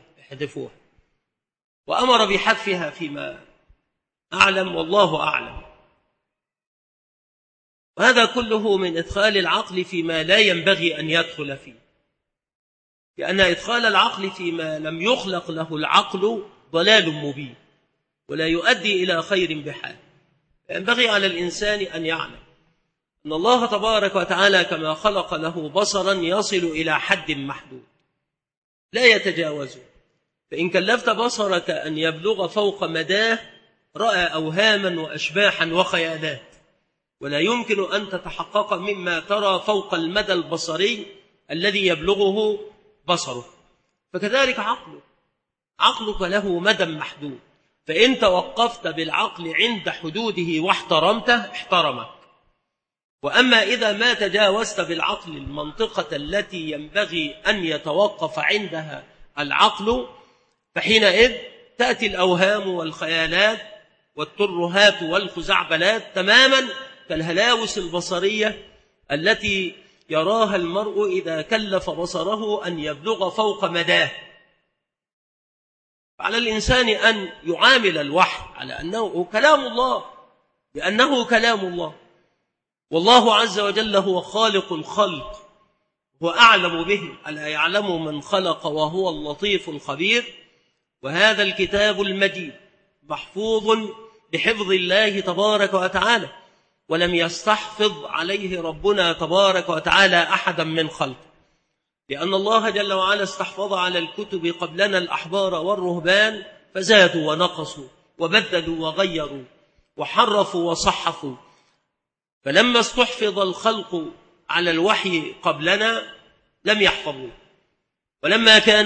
وأمر بحذفها فيما أعلم والله أعلم. وهذا كله من إدخال العقل فيما لا ينبغي أن يدخل فيه، لأن إدخال العقل فيما لم يخلق له العقل ضلال مبين ولا يؤدي إلى خير بحال. ينبغي على الإنسان أن يعلم أن الله تبارك وتعالى كما خلق له بصرا يصل إلى حد محدود لا يتجاوزه، فإن كلفت بصرك أن يبلغ فوق مداه رأى أوهاما وأشباحا وخيالات، ولا يمكن أن تتحقق مما ترى فوق المدى البصري الذي يبلغه بصره. فكذلك عقلك له مدى محدود، فإن توقفت بالعقل عند حدوده واحترمته احترمك. وأما إذا ما تجاوزت بالعقل المنطقة التي ينبغي أن يتوقف عندها العقل، فحينئذ تأتي الأوهام والخيالات والترهات والخزعبلات تماما كالهلاوس البصرية التي يراها المرء إذا كلف بصره أن يبلغ فوق مداه. على الإنسان أن يعامل الوحي على أنه كلام الله، لأنه كلام الله، والله عز وجل هو خالق الخلق وأعلم به، ألا يعلم من خلق وهو اللطيف الخبير. وهذا الكتاب المجيد محفوظ بحفظ الله تبارك وتعالى، ولم يستحفظ عليه ربنا تبارك وتعالى أحدا من خلقه، لأن الله جل وعلا استحفظ على الكتب قبلنا الأحبار والرهبان فزادوا ونقصوا وبدلوا وغيروا وحرفوا وصحفوا، فلما استحفظ الخلق على الوحي قبلنا لم يحفظوا. ولما كان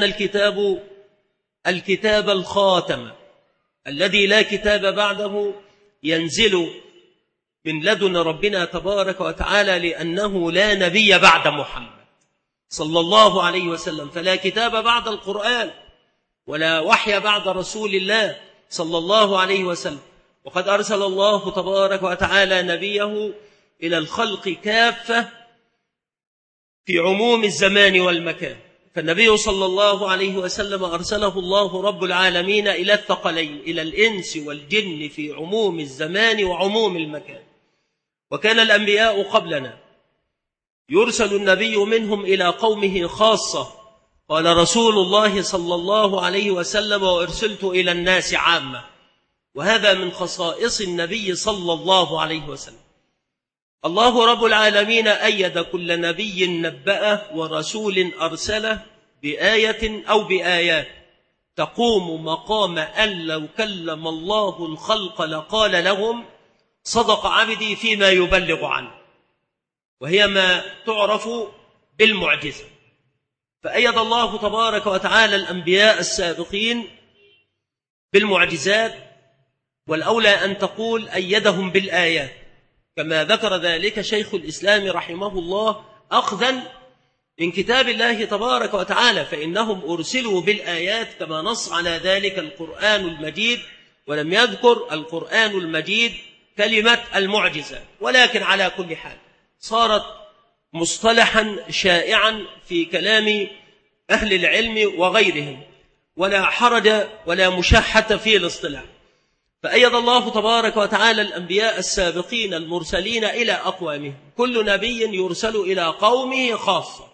الكتاب الخاتم الذي لا كتاب بعده ينزل من لدن ربنا تبارك وتعالى، لأنه لا نبي بعد محمد صلى الله عليه وسلم، فلا كتاب بعد القرآن ولا وحي بعد رسول الله صلى الله عليه وسلم. وقد أرسل الله تبارك وتعالى نبيه إلى الخلق كافة في عموم الزمان والمكان، فالنبي صلى الله عليه وسلم أرسله الله رب العالمين إلى الثقلين، إلى الإنس والجن في عموم الزمان وعموم المكان. وكان الأنبياء قبلنا يرسل النبي منهم إلى قومه خاصة، قال رسول الله صلى الله عليه وسلم وأرسلت إلى الناس عامة. وهذا من خصائص النبي صلى الله عليه وسلم. الله رب العالمين أيد كل نبي نبأه ورسول أرسله بآية أو بآيات تقوم مقام أن لو كلم الله الخلق لقال لهم صدق عبدي فيما يبلغ عنه، وهي ما تعرف بالمعجزة. فأيد الله تبارك وتعالى الأنبياء السابقين بالمعجزات، والأولى أن تقول أيدهم بالآيات، كما ذكر ذلك شيخ الإسلام رحمه الله أخذا من كتاب الله تبارك وتعالى، فإنهم أرسلوا بالآيات كما نص على ذلك القرآن المجيد، ولم يذكر القرآن المجيد كلمة المعجزة. ولكن على كل حال صارت مصطلحا شائعا في كلام أهل العلم وغيرهم، ولا حرج ولا مشحة في الاصطلاح. فأيد الله تبارك وتعالى الأنبياء السابقين المرسلين إلى أقوامهم، كل نبي يرسل إلى قومه خاصة،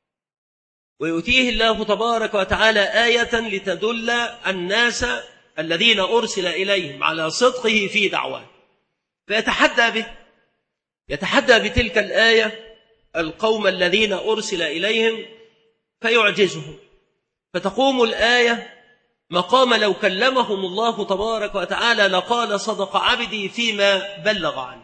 ويؤتيه الله تبارك وتعالى آية لتدل الناس الذين أرسل إليهم على صدقه في دعواه، فيتحدى به، يتحدى بتلك الآية القوم الذين أرسل إليهم فيعجزهم، فتقوم الآية مقام لو كلمهم الله تبارك وتعالى لقال صدق عبدي فيما بلغ عنه.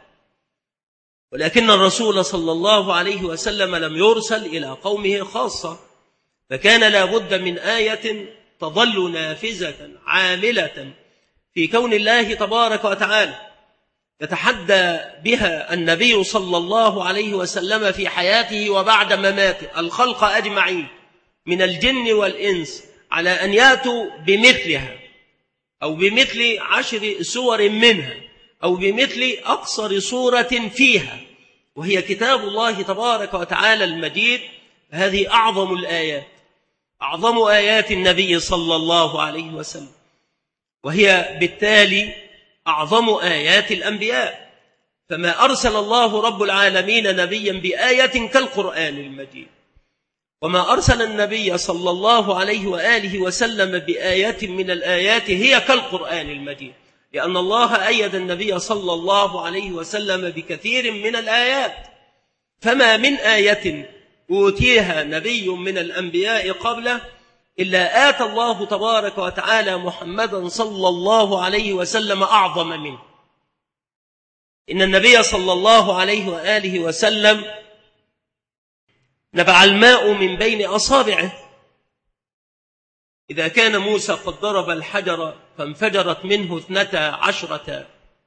ولكن الرسول صلى الله عليه وسلم لم يرسل إلى قومه خاصة، فكان لا بد من آية تظل نافذة عاملة في كون الله تبارك وتعالى يتحدى بها النبي صلى الله عليه وسلم في حياته وبعد مماته الخلق أجمعين من الجن والإنس على أن يأتوا بمثلها أو بمثل 10 سور منها أو بمثل أقصر سورة فيها، وهي كتاب الله تبارك وتعالى المجيد. هذه أعظم الآيات، أعظم آيات النبي صلى الله عليه وسلم، وهي بالتالي أعظم آيات الأنبياء. فما أرسل الله رب العالمين نبيا بآية كالقرآن المجيد، وما أرسل النبي صلى الله عليه وآله وسلم بآيات من الآيات هي كالقرآن المجيد، لأن الله أيد النبي صلى الله عليه وسلم بكثير من الآيات. فما من آية أوتيها نبي من الأنبياء قبله إلا آتى الله تبارك وتعالى محمدا صلى الله عليه وسلم أعظم منه. إن النبي صلى الله عليه وآله وسلم نبع الماء من بين أصابعه. إذا كان موسى قد ضرب الحجر فانفجرت منه 12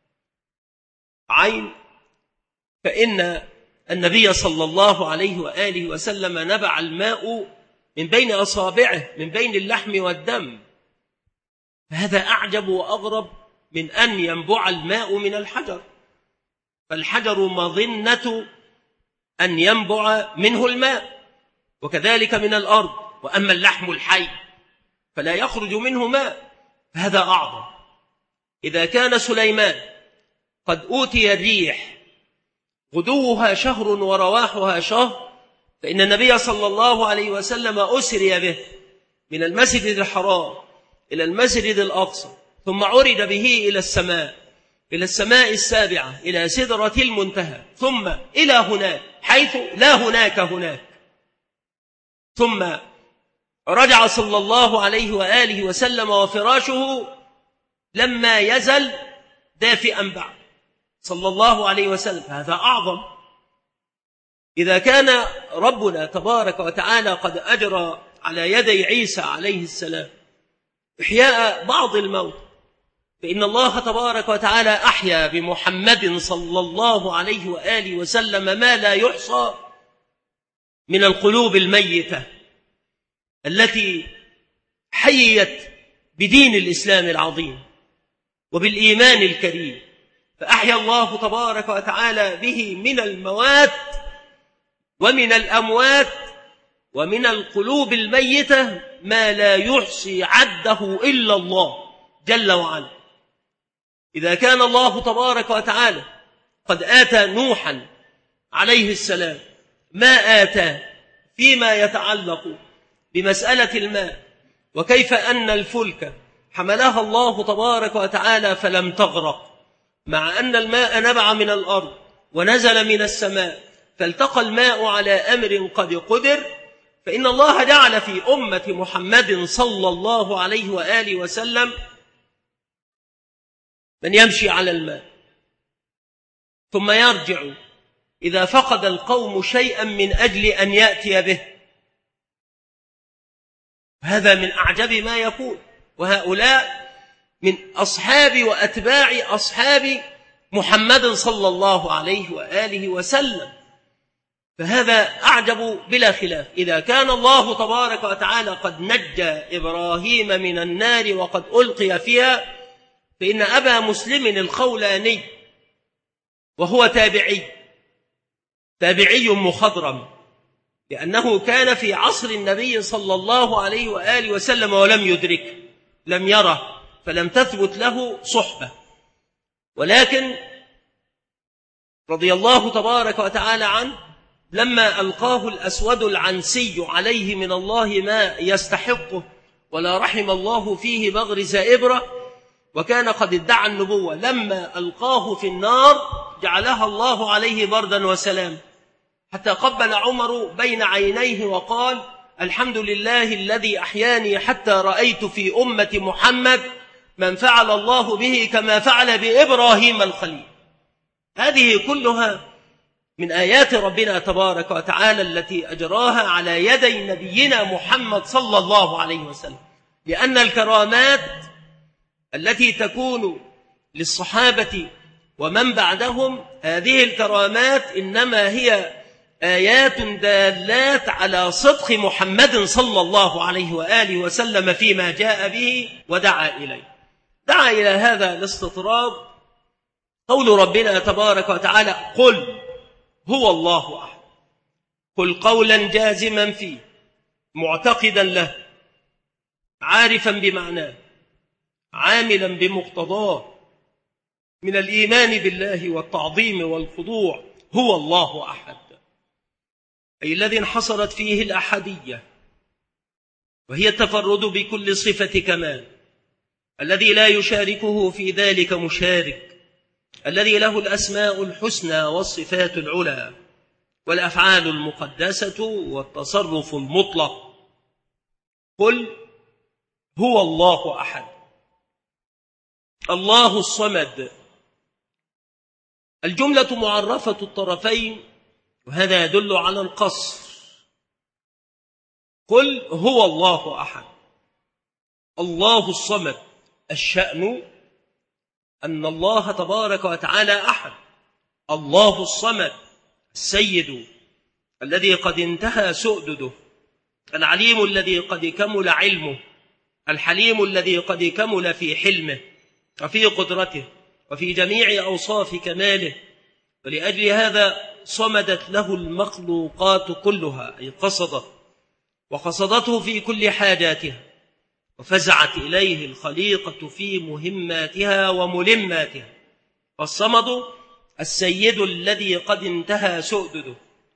عين، فإن النبي صلى الله عليه وآله وسلم نبع الماء من بين أصابعه، من بين اللحم والدم. فهذا أعجب وأغرب من أن ينبع الماء من الحجر، فالحجر مظنة أن ينبع منه الماء، وكذلك من الأرض، وأما اللحم الحي فلا يخرج منه ماء، فهذا أعظم. إذا كان سليمان قد أوتي الريح غدوها شهر ورواحها شهر، فإن النبي صلى الله عليه وسلم أسري به من المسجد الحرام إلى المسجد الأقصى، ثم عرج به إلى السماء السابعة، إلى سدرة المنتهى، ثم إلى هناك حيث لا هناك هناك، ثم رجع صلى الله عليه وآله وسلم وفراشه لما يزل دافئا بعد صلى الله عليه وسلم. هذا أعظم. إذا كان ربنا تبارك وتعالى قد أجرى على يدي عيسى عليه السلام إحياء بعض الموت، فإن الله تبارك وتعالى أحيا بمحمد صلى الله عليه وآله وسلم ما لا يحصى من القلوب الميتة التي حيت بدين الإسلام العظيم وبالإيمان الكريم، فأحيا الله تبارك وتعالى به من الموات ومن الأموات ومن القلوب الميتة ما لا يحصي عده إلا الله جل وعلا. إذا كان الله تبارك وتعالى قد آتى نوحا عليه السلام ما آتى فيما يتعلق بمسألة الماء، وكيف أن الفلك حملها الله تبارك وتعالى فلم تغرق، مع أن الماء نبع من الأرض ونزل من السماء، فالتقى الماء على أمر قد قدر، فإن الله جعل في أمة محمد صلى الله عليه وآله وسلم من يمشي على الماء ثم يرجع إذا فقد القوم شيئا من أجل أن يأتي به. هذا من أعجب ما يكون، وهؤلاء من أصحاب وأتباع أصحاب محمد صلى الله عليه وآله وسلم، فهذا أعجب بلا خلاف. إذا كان الله تبارك وتعالى قد نجى إبراهيم من النار وقد ألقي فيها، فإن أبا مسلم الخولاني وهو تابعي مخضرم، لأنه كان في عصر النبي صلى الله عليه وآله وسلم ولم يدرك، لم يره، فلم تثبت له صحبة، ولكن رضي الله تبارك وتعالى عنه لما ألقاه الأسود العنسي عليه من الله ما يستحقه ولا رحم الله فيه مغرز إبرة، وكان قد ادعى النبوة، لما ألقاه في النار جعلها الله عليه بردا وسلام، حتى قبل عمر بين عينيه وقال: الحمد لله الذي أحياني حتى رأيت في أمة محمد من فعل الله به كما فعل بإبراهيم الخليل. هذه كلها من آيات ربنا تبارك وتعالى التي أجراها على يدي نبينا محمد صلى الله عليه وسلم، لأن الكرامات التي تكون للصحابة ومن بعدهم، هذه الكرامات إنما هي آيات دالات على صدق محمد صلى الله عليه وآله وسلم فيما جاء به ودعا إليه. دعا إلى هذا الاستطراد قول ربنا تبارك وتعالى: قل هو الله أحد. قل قولا جازما فيه، معتقدا له، عارفا بمعناه، عاملا بمقتضاه من الإيمان بالله والتعظيم والخضوع. هو الله أحد، أي الذي انحصرت فيه الأحدية، وهي التفرد بكل صفة كمال، الذي لا يشاركه في ذلك مشارك، الذي له الأسماء الحسنى والصفات العلى والأفعال المقدسة والتصرف المطلق. قل هو الله أحد، الله الصمد. الجملة معرفة الطرفين، وهذا يدل على القصر. قل هو الله أحد، الله الصمد. الشأن أن الله تبارك وتعالى أحد، الله الصمد، السيد الذي قد انتهى سؤدده، العليم الذي قد كمل علمه، الحليم الذي قد كمل في حلمه وفي قدرته وفي جميع أوصاف كماله. ولأجل هذا صمدت له المخلوقات كلها، أي قصدت، وقصدته في كل حاجاتها، وفزعت إليه الخليقة في مهماتها وملماتها. فالصمد السيد الذي قد انتهى سؤدده،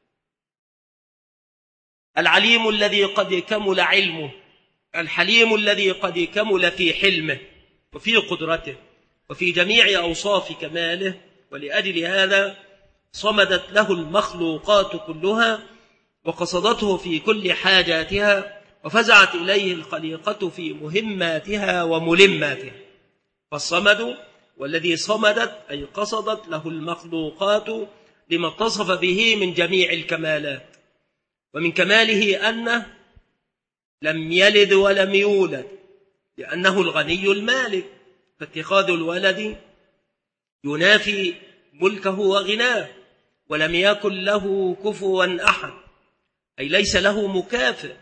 العليم الذي قد كمل علمه، الحليم الذي قد كمل في حلمه وفي قدرته وفي جميع أوصاف كماله. ولأجل هذا صمدت له المخلوقات كلها، وقصدته في كل حاجاتها، وفزعت إليه الخليقة في مهماتها وملماتها. فالصمد والذي صمدت أي قصدت له المخلوقات لما اتصف به من جميع الكمالات. ومن كماله أنه لم يلد ولم يولد، لأنه الغني المالك، فاتخاذ الولد ينافي ملكه وغناه. ولم يكن له كفوا أحد، أي ليس له مكافئ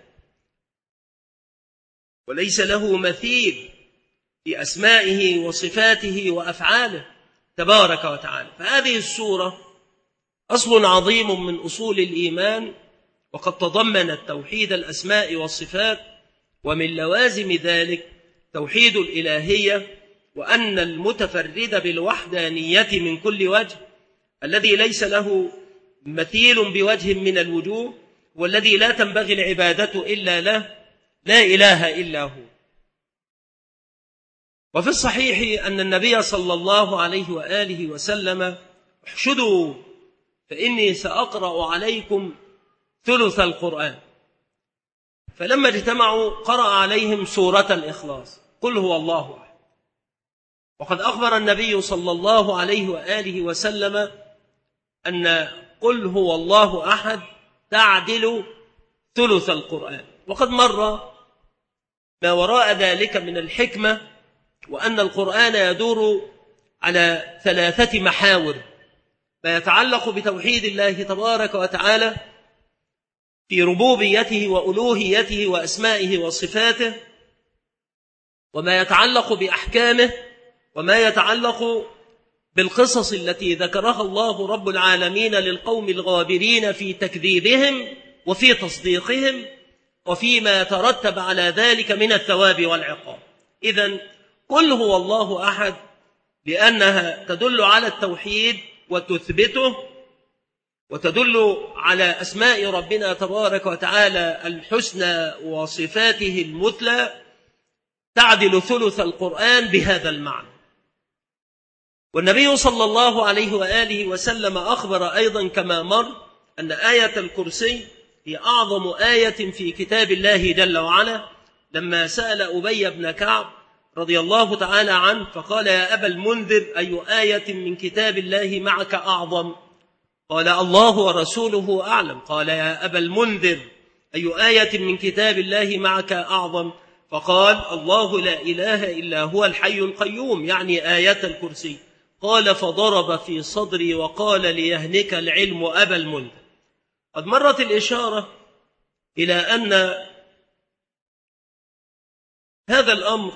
وليس له مثيل في أسمائه وصفاته وأفعاله تبارك وتعالى. فهذه السورة أصل عظيم من أصول الإيمان، وقد تضمنت توحيد الأسماء والصفات، ومن لوازم ذلك توحيد الإلهية، وأن المتفرد بالوحدانية من كل وجه، الذي ليس له مثيل بوجه من الوجوه، والذي لا تنبغي العبادة إلا له، لا إله إلا هو. وفي الصحيح أن النبي صلى الله عليه وآله وسلم: احشدوا فإني سأقرأ عليكم ثلث القرآن. فلما اجتمعوا قرأ عليهم سورة الإخلاص، قل هو الله أحد. وقد أخبر النبي صلى الله عليه وآله وسلم أن قل هو الله أحد تعدل ثلث القرآن. وقد مر ما وراء ذلك من الحكمة، وأن القرآن يدور على 3 محاور: ما يتعلق بتوحيد الله تبارك وتعالى في ربوبيته وألوهيته وأسمائه وصفاته، وما يتعلق بأحكامه، وما يتعلق بالقصص التي ذكرها الله رب العالمين للقوم الغابرين في تكذيبهم وفي تصديقهم، وفيما يترتب على ذلك من الثواب والعقاب. إذن قل هو الله أحد لأنها تدل على التوحيد وتثبته، وتدل على أسماء ربنا تبارك وتعالى الحسنى وصفاته المثلى، تعدل ثلث القرآن بهذا المعنى. والنبي صلى الله عليه وآله وسلم أخبر أيضا كما مر أن آية الكرسي هي أعظم آية في كتاب الله جل وعلا، لما سأل أبي بن كعب رضي الله تعالى عنه فقال: يا أبا المنذر، أي آية من كتاب الله معك أعظم؟ قال: الله ورسوله أعلم. قال: يا أبا المنذر، أي آية من كتاب الله معك أعظم؟ فقال: الله لا إله إلا هو الحي القيوم، يعني آية الكرسي. قال: فضرب في صدري وقال: ليهنك العلم أبا المنذر. قد مرت الإشارة إلى أن هذا الأمر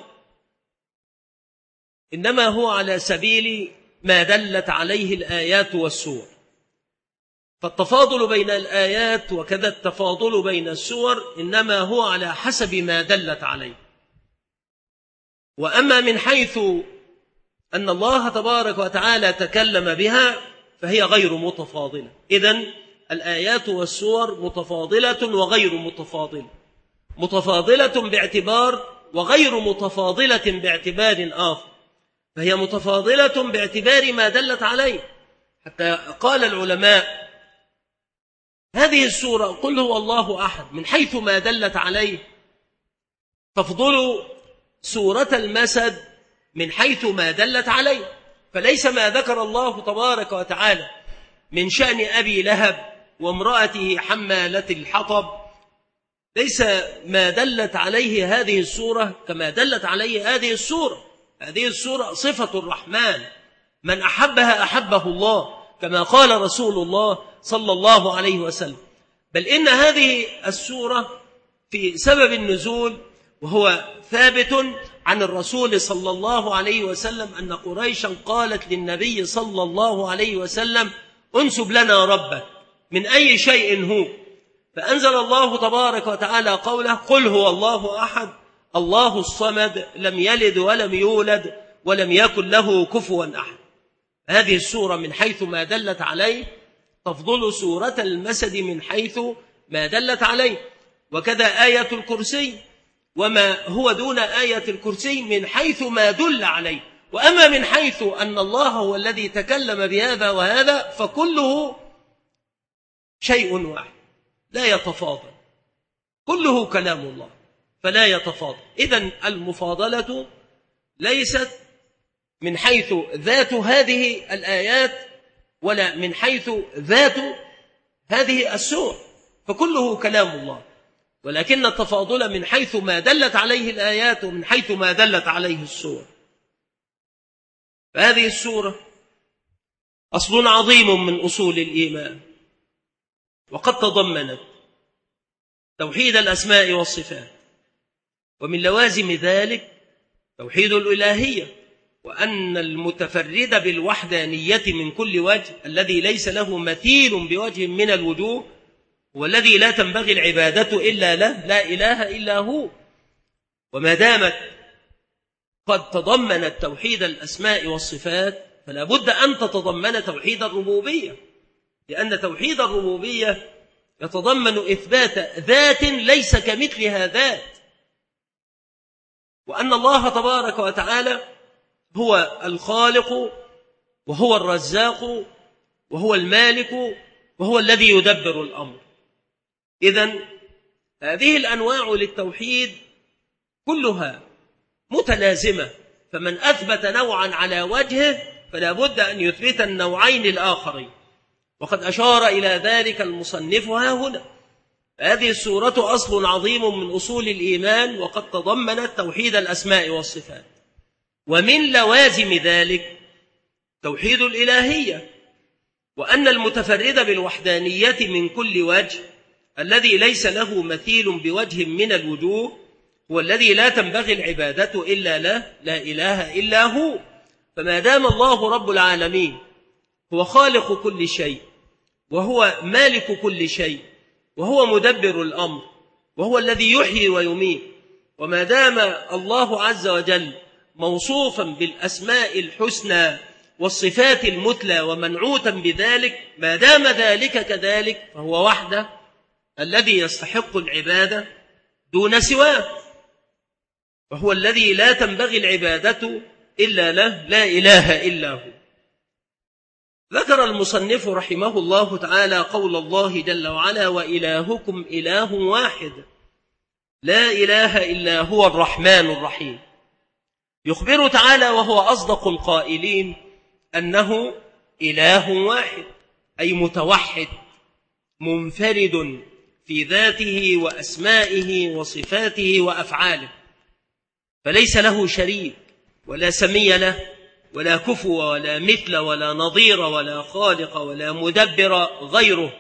إنما هو على سبيل ما دلت عليه الآيات والسور، فالتفاضل بين الآيات وكذا التفاضل بين السور إنما هو على حسب ما دلت عليه. وأما من حيث أن الله تبارك وتعالى تكلم بها فهي غير متفاضلة. إذن الآيات والسور متفاضلة وغير متفاضلة، متفاضلة باعتبار وغير متفاضلة باعتبار آخر. فهي متفاضلة باعتبار ما دلت عليه، حتى قال العلماء: هذه السورة قل هو الله أحد من حيث ما دلت عليه تفضل سورة المسد من حيث ما دلت عليه. فليس ما ذكر الله تبارك وتعالى من شأن أبي لهب وامرأته حمالة الحطب، ليس ما دلت عليه هذه السورة كما دلت عليه هذه السورة. هذه السورة صفة الرحمن، من أحبها أحبه الله، كما قال رسول الله صلى الله عليه وسلم. بل إن هذه السورة في سبب النزول، وهو ثابت عن الرسول صلى الله عليه وسلم، أن قريشا قالت للنبي صلى الله عليه وسلم: انسب لنا ربك من أي شيء هو. فأنزل الله تبارك وتعالى قوله: قل هو الله أحد الله الصمد لم يلد ولم يولد ولم يكن له كفوا أحد. هذه السورة من حيث ما دلت عليه تفضل سورة المسد من حيث ما دلت عليه، وكذا آية الكرسي وما هو دون آية الكرسي من حيث ما دل عليه. وأما من حيث أن الله هو الذي تكلم بهذا وهذا فكله شيء واحد لا يتفاضل، كله كلام الله فلا يتفاضل. إذن المفاضلة ليست من حيث ذات هذه الآيات ولا من حيث ذات هذه السور، فكله كلام الله، ولكن التفاضل من حيث ما دلت عليه الآيات ومن حيث ما دلت عليه السور. فهذه السورة أصل عظيم من أصول الإيمان، وقد تضمنت توحيد الأسماء والصفات، ومن لوازم ذلك توحيد الإلهية، وأن المتفرد بالوحدانية من كل وجه الذي ليس له مثيل بوجه من الوجوه، والذي لا تنبغي العبادة إلا له، لا إله إلا هو. وما دامت قد تضمنت توحيد الأسماء والصفات فلا بد أن تتضمن توحيد الربوبية، لأن توحيد الربوبية يتضمن إثبات ذات ليس كمثلها ذات، وأن الله تبارك وتعالى هو الخالق وهو الرزاق وهو المالك وهو الذي يدبر الأمر. إذن هذه الأنواع للتوحيد كلها متلازمة، فمن أثبت نوعا على وجهه فلا بد أن يثبت النوعين الآخرين، وقد أشار إلى ذلك المصنف هنا. هذه السورة أصل عظيم من أصول الإيمان، وقد تضمنت توحيد الأسماء والصفات، ومن لوازم ذلك توحيد الإلهية، وأن المتفرد بالوحدانية من كل وجه الذي ليس له مثيل بوجه من الوجوه هو الذي لا تنبغي العبادة إلا له، لا إله إلا هو. فما دام الله رب العالمين هو خالق كل شيء وهو مالك كل شيء وهو مدبر الأمر وهو الذي يحيي ويميت، وما دام الله عز وجل موصوفا بالأسماء الحسنى والصفات المثلى ومنعوتا بذلك، ما دام ذلك كذلك فهو وحده الذي يستحق العبادة دون سواه، وهو الذي لا تنبغي العبادة إلا له، لا إله إلا هو. ذكر المصنف رحمه الله تعالى قول الله جل وعلا: وإلهكم إله واحد لا إله إلا هو الرحمن الرحيم. يخبر تعالى وهو أصدق القائلين أنه إله واحد، أي متوحد منفرد في ذاته وأسمائه وصفاته وأفعاله، فليس له شريك ولا سمي له ولا كفو ولا مثل ولا نظير ولا خالق ولا مدبر غيره.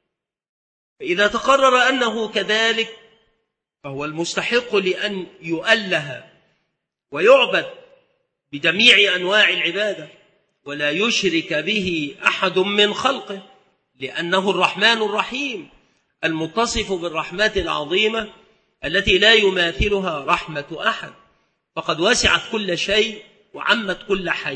فإذا تقرر أنه كذلك فهو المستحق لأن يؤله ويعبد بجميع أنواع العبادة ولا يشرك به أحد من خلقه، لأنه الرحمن الرحيم المتصف بالرحمة العظيمة التي لا يماثلها رحمة أحد، فقد وسعت كل شيء وعمت كل حي.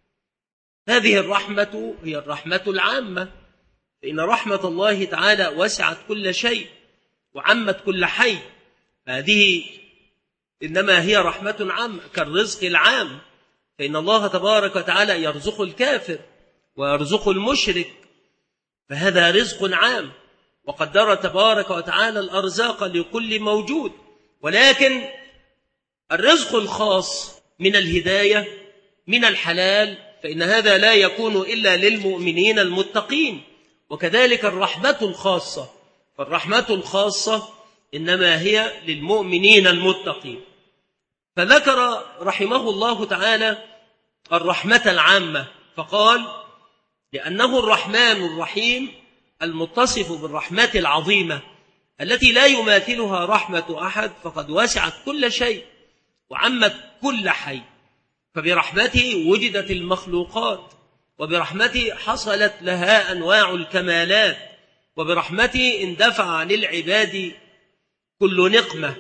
هذه الرحمة هي الرحمة العامة، فإن رحمة الله تعالى وسعت كل شيء وعمت كل حي، هذه إنما هي رحمة عامة كالرزق العام، فإن الله تبارك وتعالى يرزق الكافر ويرزق المشرك، فهذا رزق عام، وقدر تبارك وتعالى الأرزاق لكل موجود. ولكن الرزق الخاص من الهداية من الحلال فإن هذا لا يكون إلا للمؤمنين المتقين، وكذلك الرحمة الخاصة، فالرحمة الخاصة إنما هي للمؤمنين المتقين. فذكر رحمه الله تعالى الرحمة العامة فقال: لأنه الرحمن الرحيم المتصف بالرحمة العظيمة التي لا يماثلها رحمة أحد، فقد وسعت كل شيء وعمت كل حي، فبرحمته وجدت المخلوقات، وبرحمته حصلت لها أنواع الكمالات، وبرحمته اندفع عن العباد كل نقمة،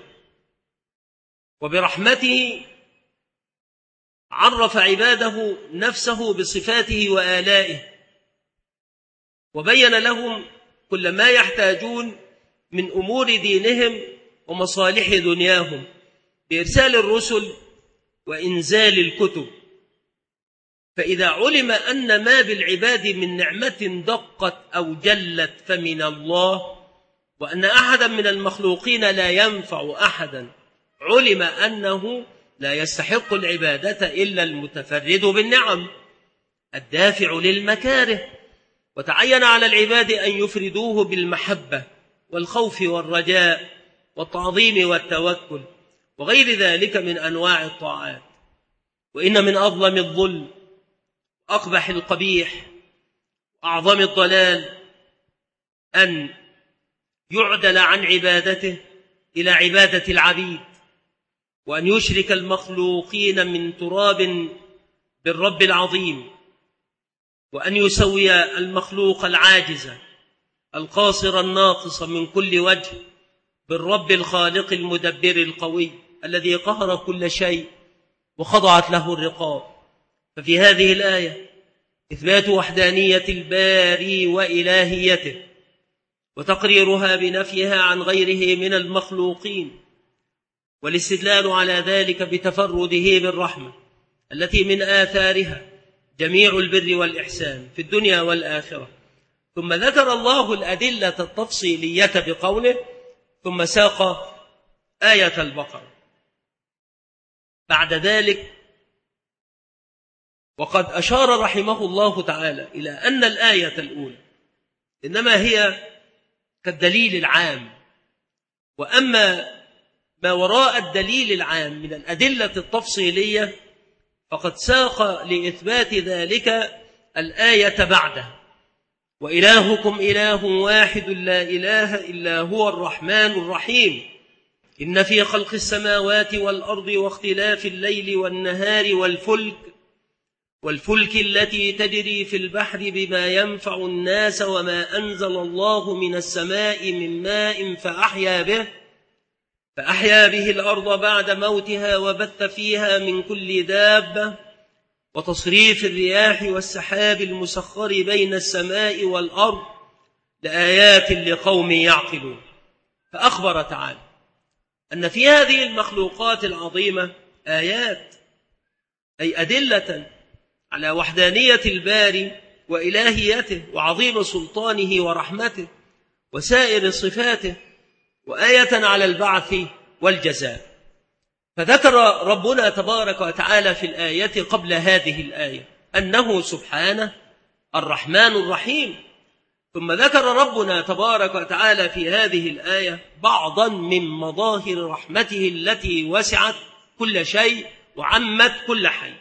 وبرحمته عرف عباده نفسه بصفاته وآلائه، وبين لهم كل ما يحتاجون من أمور دينهم ومصالح دنياهم بإرسال الرسل وإنزال الكتب. فإذا علم أن ما بالعباد من نعمة دقت أو جلت فمن الله، وأن أحدا من المخلوقين لا ينفع أحدا، علم أنه لا يستحق العبادة إلا المتفرد بالنعم الدافع للمكاره، وتعين على العباد أن يفردوه بالمحبة والخوف والرجاء والتعظيم والتوكل وغير ذلك من أنواع الطاعات. وإن من أظلم الظلم أقبح القبيح وأعظم الضلال أن يعدل عن عبادته إلى عبادة العبيد، وأن يشرك المخلوقين من تراب بالرب العظيم، وأن يسوي المخلوق العاجز القاصر الناقص من كل وجه بالرب الخالق المدبر القوي الذي قهر كل شيء وخضعت له الرقاب. ففي هذه الآية إثبات وحدانية الباري وإلهيته، وتقريرها بنفيها عن غيره من المخلوقين، والاستدلال على ذلك بتفرده بالرحمة التي من آثارها جميع البر والإحسان في الدنيا والآخرة. ثم ذكر الله الأدلة التفصيلية بقوله: ثم ساق آية البقرة. بعد ذلك وقد أشار رحمه الله تعالى إلى أن الآية الأولى إنما هي كالدليل العام، وأما ما وراء الدليل العام من الأدلة التفصيلية فقد ساق لإثبات ذلك الآية بعده: وإلهكم إله واحد لا إله إلا هو الرحمن الرحيم إن في خلق السماوات والأرض واختلاف الليل والنهار والفلك التي تجري في البحر بما ينفع الناس وما أنزل الله من السماء من ماء فأحيا به الأرض بعد موتها وبث فيها من كل دابة وتصريف الرياح والسحاب المسخر بين السماء والأرض لآيات لقوم يعقلون. فأخبر تعالى أن في هذه المخلوقات العظيمة آيات، أي أدلة على وحدانية الباري وإلهيته وعظيم سلطانه ورحمته وسائر صفاته، وآية على البعث والجزاء. فذكر ربنا تبارك وتعالى في الآية قبل هذه الآية أنه سبحانه الرحمن الرحيم، ثم ذكر ربنا تبارك وتعالى في هذه الآية بعضا من مظاهر رحمته التي وسعت كل شيء وعمت كل حي: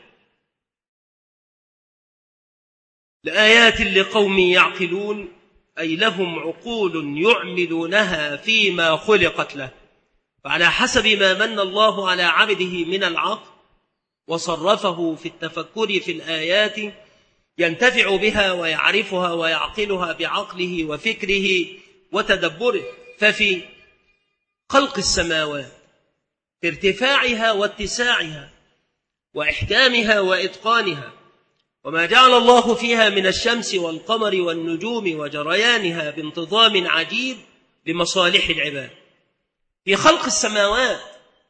لآيات لقوم يعقلون، أي لهم عقول يعملونها فيما خلقت له، فعلى حسب ما من الله على عبده من العقل وصرفه في التفكر في الآيات ينتفع بها ويعرفها ويعقلها بعقله وفكره وتدبره. ففي خلق السماوات، في ارتفاعها واتساعها وإحكامها وإتقانها، وما جعل الله فيها من الشمس والقمر والنجوم وجريانها بانتظام عجيب لمصالح العباد. في خلق السماوات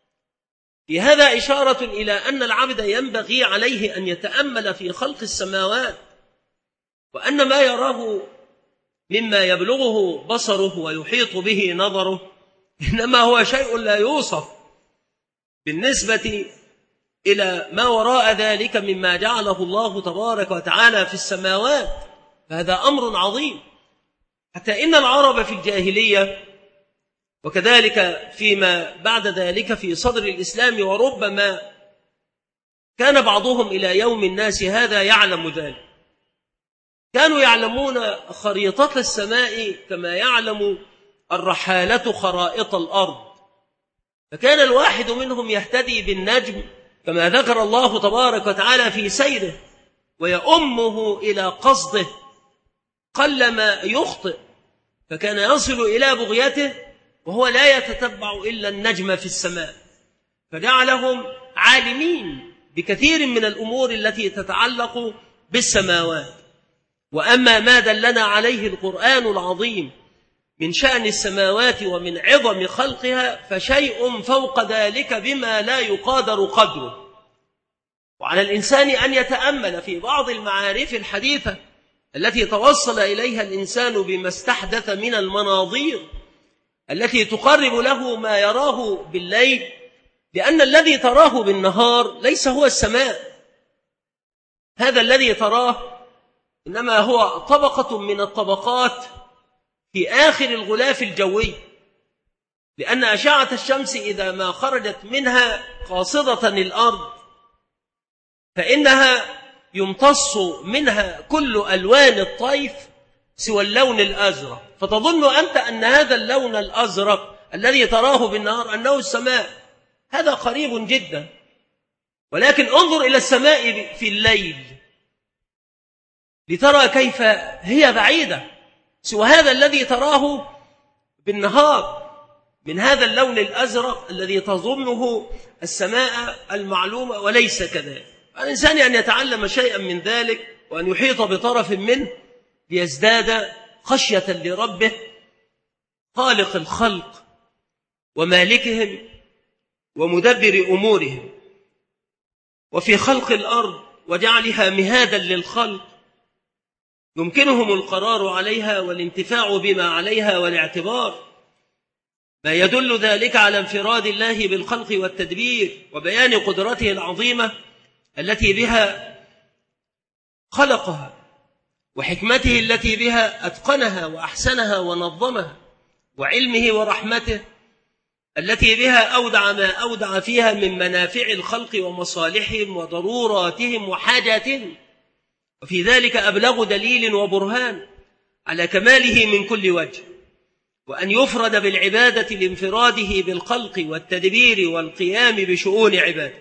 في هذا إشارة إلى أن العبد ينبغي عليه أن يتأمل في خلق السماوات، وأن ما يراه مما يبلغه بصره ويحيط به نظره إنما هو شيء لا يوصف بالنسبة إلى ما وراء ذلك مما جعله الله تبارك وتعالى في السماوات. فهذا أمر عظيم، حتى إن العرب في الجاهلية وكذلك فيما بعد ذلك في صدر الإسلام، وربما كان بعضهم إلى يوم الناس هذا يعلم ذلك، كانوا يعلمون خريطة السماء كما يعلم الرحالة خرائط الأرض. فكان الواحد منهم يهتدي بالنجم كما ذكر الله تبارك وتعالى في سيره ويؤمه إلى قصده قلما يخطئ، فكان يصل إلى بغيته وهو لا يتتبع إلا النجم في السماء، فجعلهم عالمين بكثير من الأمور التي تتعلق بالسماوات. وأما ما دلنا عليه القرآن العظيم من شأن السماوات ومن عظم خلقها فشيء فوق ذلك بما لا يقادر قدره. وعلى الإنسان أن يتأمل في بعض المعارف الحديثة التي توصل إليها الإنسان بما استحدث من المناظير التي تقرب له ما يراه بالليل، لأن الذي تراه بالنهار ليس هو السماء، هذا الذي تراه إنما هو طبقة من الطبقات في آخر الغلاف الجوي، لأن أشعة الشمس إذا ما خرجت منها قاصدة الأرض فإنها يمتص منها كل ألوان الطيف سوى اللون الأزرق، فتظن أنت أن هذا اللون الأزرق الذي تراه بالنهار أنه السماء، هذا قريب جدا. ولكن انظر إلى السماء في الليل لترى كيف هي بعيدة سوى هذا الذي تراه بالنهار من هذا اللون الأزرق الذي تظنه السماء المعلومة وليس كذلك. الإنسان أن يتعلم شيئا من ذلك وأن يحيط بطرف منه ليزداد خشية لربه خالق الخلق ومالكهم ومدبر أمورهم، وفي خلق الأرض وجعلها مهادا للخلق يمكنهم القرار عليها والانتفاع بما عليها والاعتبار، ما يدل ذلك على انفراد الله بالخلق والتدبير وبيان قدرته العظيمة التي بها خلقها، وحكمته التي بها أتقنها وأحسنها ونظمها، وعلمه ورحمته التي بها أودع ما أودع فيها من منافع الخلق ومصالحهم وضروراتهم وحاجاتهم. وفي ذلك أبلغ دليل وبرهان على كماله من كل وجه، وأن يفرد بالعبادة لانفراده بالخلق والتدبير والقيام بشؤون عباده.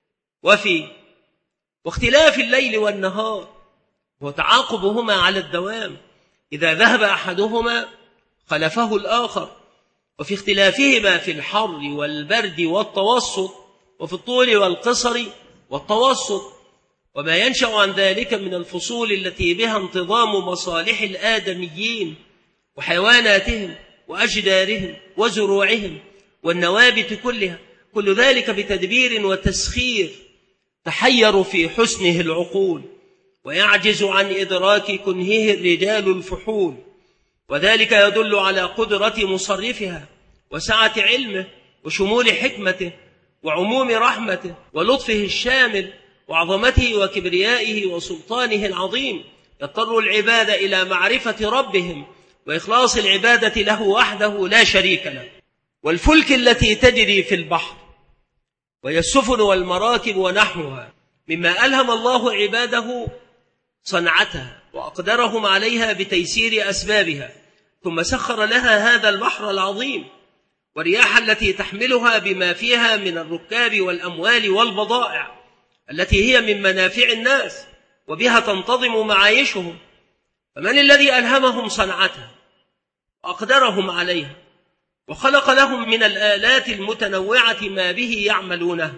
واختلاف الليل والنهار وتعاقبهما على الدوام، إذا ذهب أحدهما خلفه الآخر، وفي اختلافهما في الحر والبرد والتوسط، وفي الطول والقصر والتوسط، وما ينشأ عن ذلك من الفصول التي بها انتظام مصالح الآدميين وحيواناتهم وأشجارهم وزروعهم والنوابت كلها، كل ذلك بتدبير وتسخير تحير في حسنه العقول، ويعجز عن إدراك كنهه الرجال الفحول، وذلك يدل على قدرة مصرفها وسعة علمه وشمول حكمته وعموم رحمته ولطفه الشامل وعظمته وكبريائه وسلطانه العظيم. يضطر العباد إلى معرفة ربهم وإخلاص العبادة له وحده لا شريك له. والفلك التي تجري في البحر وهي السفن والمراكب ونحوها مما ألهم الله عباده صنعتها وأقدرهم عليها بتيسير أسبابها، ثم سخر لها هذا البحر العظيم والرياح التي تحملها بما فيها من الركاب والأموال والبضائع التي هي من منافع الناس وبها تنتظم معايشهم. فمن الذي ألهمهم صنعتها وأقدرهم عليها وخلق لهم من الآلات المتنوعة ما به يعملونه؟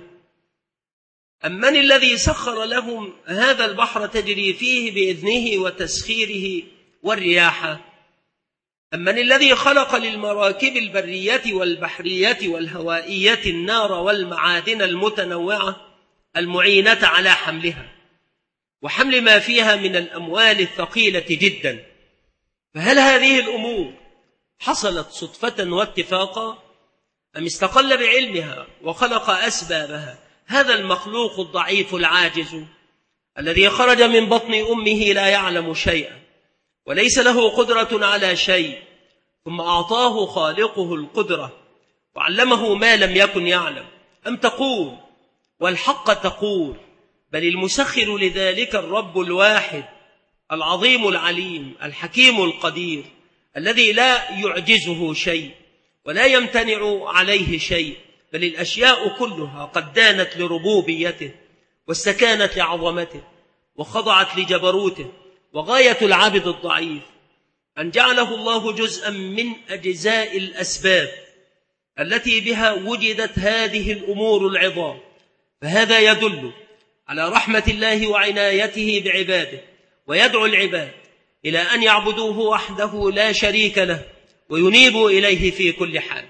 أم من الذي سخر لهم هذا البحر تجري فيه بإذنه وتسخيره والرياح؟ أم من الذي خلق للمراكب البرية والبحرية والهوائية النار والمعادن المتنوعة المعينة على حملها وحمل ما فيها من الأموال الثقيلة جدا؟ فهل هذه الأمور حصلت صدفة واتفاقا، أم استقل بعلمها وخلق أسبابها هذا المخلوق الضعيف العاجز الذي خرج من بطن أمه لا يعلم شيئا وليس له قدرة على شيء، ثم أعطاه خالقه القدرة وعلمه ما لم يكن يعلم؟ أم تقول والحق تقول بل المسخر لذلك الرب الواحد العظيم العليم الحكيم القدير الذي لا يعجزه شيء ولا يمتنع عليه شيء، بل الأشياء كلها قد دانت لربوبيته واستكانت لعظمته وخضعت لجبروته. وغاية العبد الضعيف أن جعله الله جزءا من أجزاء الأسباب التي بها وجدت هذه الأمور العظام. فهذا يدل على رحمة الله وعنايته بعباده، ويدعو العباد إلى أن يعبدوه وحده لا شريك له وينيبوا إليه في كل حال.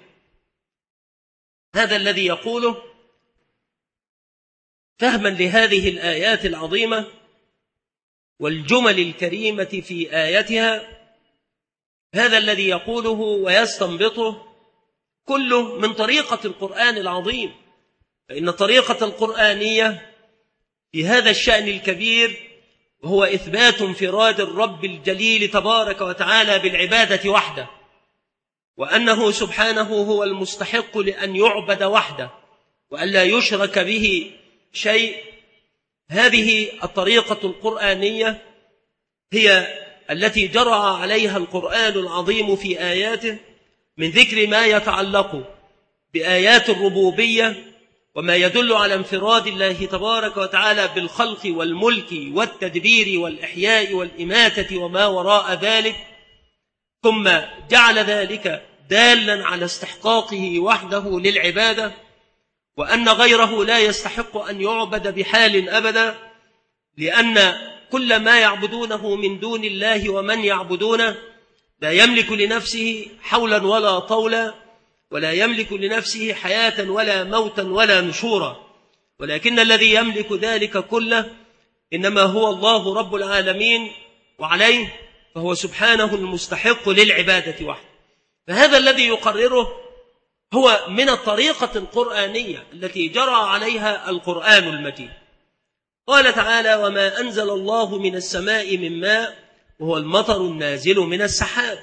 هذا الذي يقوله فهما لهذه الآيات العظيمة والجمل الكريمة في آياتها، هذا الذي يقوله ويستنبطه كله من طريقة القرآن العظيم. فإن الطريقة القرآنية في هذا الشأن الكبير وهو إثبات انفراد الرب الجليل تبارك وتعالى بالعبادة وحده، وأنه سبحانه هو المستحق لأن يعبد وحده وأن لا يشرك به شيء. هذه الطريقة القرآنية هي التي جرى عليها القرآن العظيم في آياته من ذكر ما يتعلق بآيات الربوبية وما يدل على انفراد الله تبارك وتعالى بالخلق والملك والتدبير والإحياء والإماتة وما وراء ذلك، ثم جعل ذلك دالا على استحقاقه وحده للعبادة، وأن غيره لا يستحق أن يعبد بحال أبدا، لأن كل ما يعبدونه من دون الله ومن يعبدونه لا يملك لنفسه حولا ولا طولا ولا يملك لنفسه حياة ولا موتا ولا نشورا، ولكن الذي يملك ذلك كله إنما هو الله رب العالمين، وعليه فهو سبحانه المستحق للعبادة وحده. فهذا الذي يقرره هو من الطريقة القرآنية التي جرى عليها القرآن المجيد. قال تعالى: وما أنزل الله من السماء من ماء وهو المطر النازل من السحاب،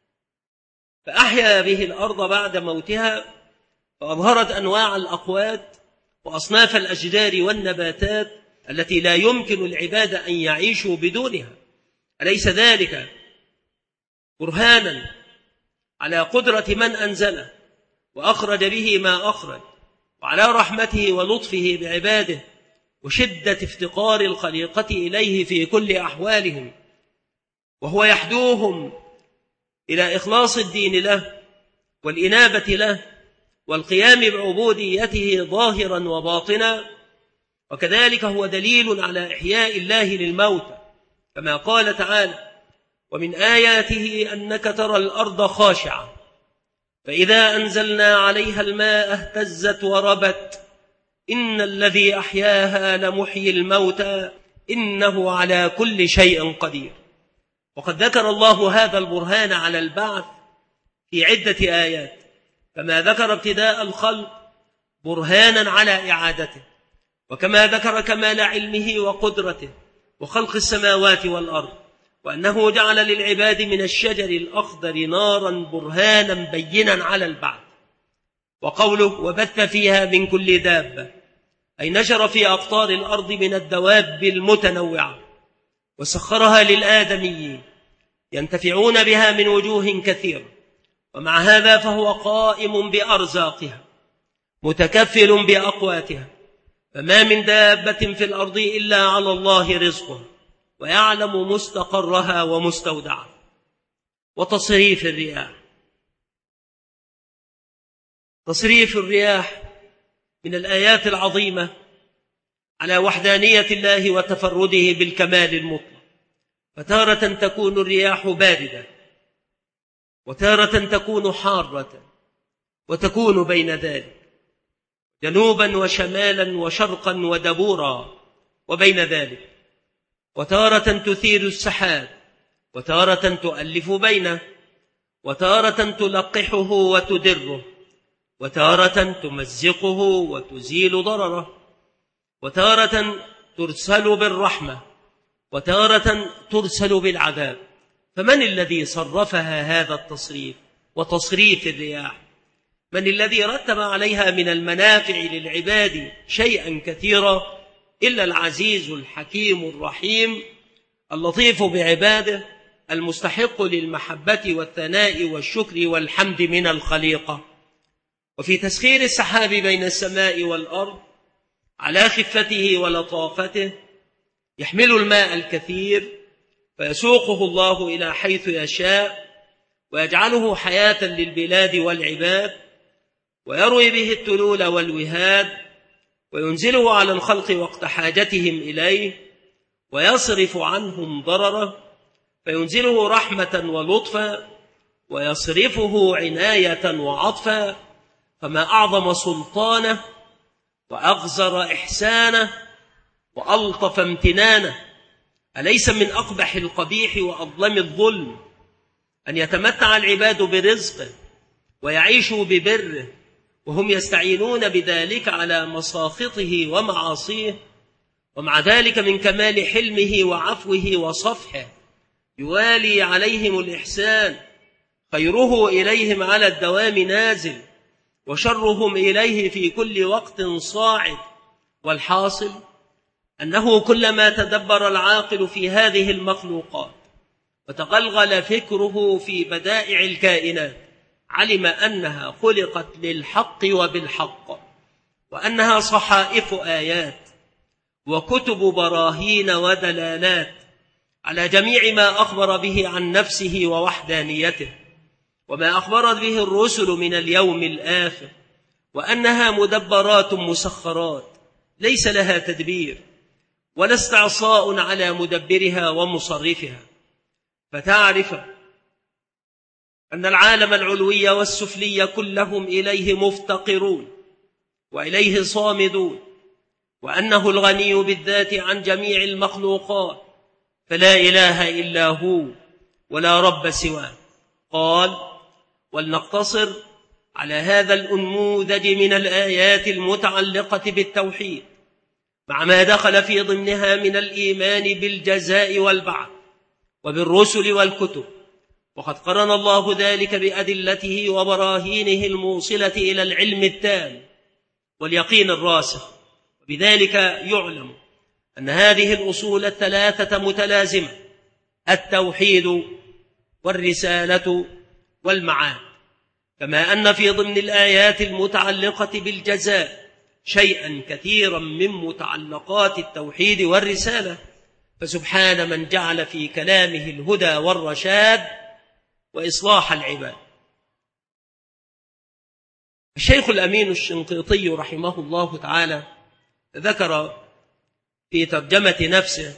فأحيا به الأرض بعد موتها، فأظهرت أنواع الأقوات وأصناف الأشجار والنباتات التي لا يمكن العباد أن يعيشوا بدونها. أليس ذلك برهانا على قدرة من أنزله وأخرج به ما أخرج، وعلى رحمته ولطفه بعباده وشدة افتقار الخليقة إليه في كل أحوالهم، وهو يحدوهم إلى إخلاص الدين له والإنابة له والقيام بعبوديته ظاهرا وباطنا. وكذلك هو دليل على إحياء الله للموتى، كما قال تعالى: ومن آياته أنك ترى الأرض خاشعة فإذا أنزلنا عليها الماء اهتزت وربت إن الذي أحياها لمحيي الموتى إنه على كل شيء قدير. وقد ذكر الله هذا البرهان على البعث في عدة آيات، كما ذكر ابتداء الخلق برهانا على إعادته، وكما ذكر كمال علمه وقدرته وخلق السماوات والأرض، وأنه جعل للعباد من الشجر الأخضر نارا برهانا بينا على البعث. وقوله: وبث فيها من كل دابة، أي نشر في أقطار الأرض من الدواب المتنوعة وسخرها للآدميين ينتفعون بها من وجوه كثيرة، ومع هذا فهو قائم بأرزاقها متكفل بأقواتها، فما من دابة في الأرض إلا على الله رزقها ويعلم مستقرها ومستودعها. وتصريف الرياح، تصريف الرياح من الآيات العظيمة على وحدانية الله وتفرده بالكمال المطلق. فتارة تكون الرياح باردة، وتارة تكون حارة، وتكون بين ذلك، جنوبا وشمالا وشرقا ودبورا وبين ذلك، وتارة تثير السحاب، وتارة تؤلف بينه، وتارة تلقحه وتدره، وتارة تمزقه وتزيل ضرره، وتارة ترسل بالرحمة، وتارة ترسل بالعذاب. فمن الذي صرفها هذا التصريف وتصريف الرياح؟ من الذي رتب عليها من المنافع للعباد شيئا كثيرا إلا العزيز الحكيم الرحيم اللطيف بعباده المستحق للمحبة والثناء والشكر والحمد من الخليقة. وفي تسخير السحاب بين السماء والأرض على خفته ولطافته يحمل الماء الكثير فيسوقه الله إلى حيث يشاء ويجعله حياة للبلاد والعباد، ويروي به التلول والوهاد، وينزله على الخلق وقت حاجتهم إليه، ويصرف عنهم ضرره، فينزله رحمة ولطفا، ويصرفه عناية وعطفا. فما أعظم سلطانه وأغزر إحسانه وألطف امتنانه. أليس من أقبح القبيح وأظلم الظلم أن يتمتع العباد برزقه ويعيشوا ببره وهم يستعينون بذلك على مساخطه ومعاصيه، ومع ذلك من كمال حلمه وعفوه وصفحه يوالي عليهم الإحسان، خيره إليهم على الدوام نازل، وشرهم إليه في كل وقت صاعد. والحاصل أنه كلما تدبر العاقل في هذه المخلوقات وتغلغل فكره في بدائع الكائنات علم أنها خلقت للحق وبالحق، وأنها صحائف آيات وكتب براهين ودلالات على جميع ما أخبر به عن نفسه ووحدانيته وما أخبرت به الرسل من اليوم الآخر، وأنها مدبرات مسخرات ليس لها تدبير ولا استعصاء على مدبرها ومصرفها. فتعرف أن العالم العلوي والسفلي كلهم إليه مفتقرون وإليه صامدون، وأنه الغني بالذات عن جميع المخلوقات، فلا إله إلا هو ولا رب سواه. قال: ولنقتصر على هذا الأنموذج من الآيات المتعلقة بالتوحيد مع ما دخل في ضمنها من الإيمان بالجزاء والبعث وبالرسل والكتب، وقد قرن الله ذلك بأدلته وبراهينه الموصلة إلى العلم التام واليقين الراسخ. وبذلك يعلم أن هذه الأصول الثلاثة متلازمة: التوحيد والرسالة والمعاد. كما أن في ضمن الآيات المتعلقة بالجزاء شيئا كثيرا من متعلقات التوحيد والرسالة، فسبحان من جعل في كلامه الهدى والرشاد وإصلاح العباد. الشيخ الأمين الشنقيطي رحمه الله تعالى ذكر في ترجمة نفسه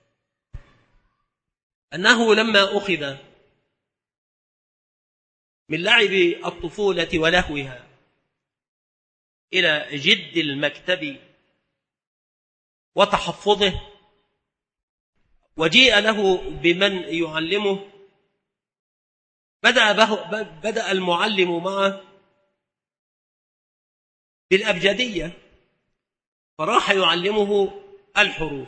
أنه لما أخذ من لعب الطفولة ولهوها إلى جد المكتب وتحفظه، وجيء له بمن يعلمه، بدأ المعلم معه بالأبجدية، فراح يعلمه الحروف،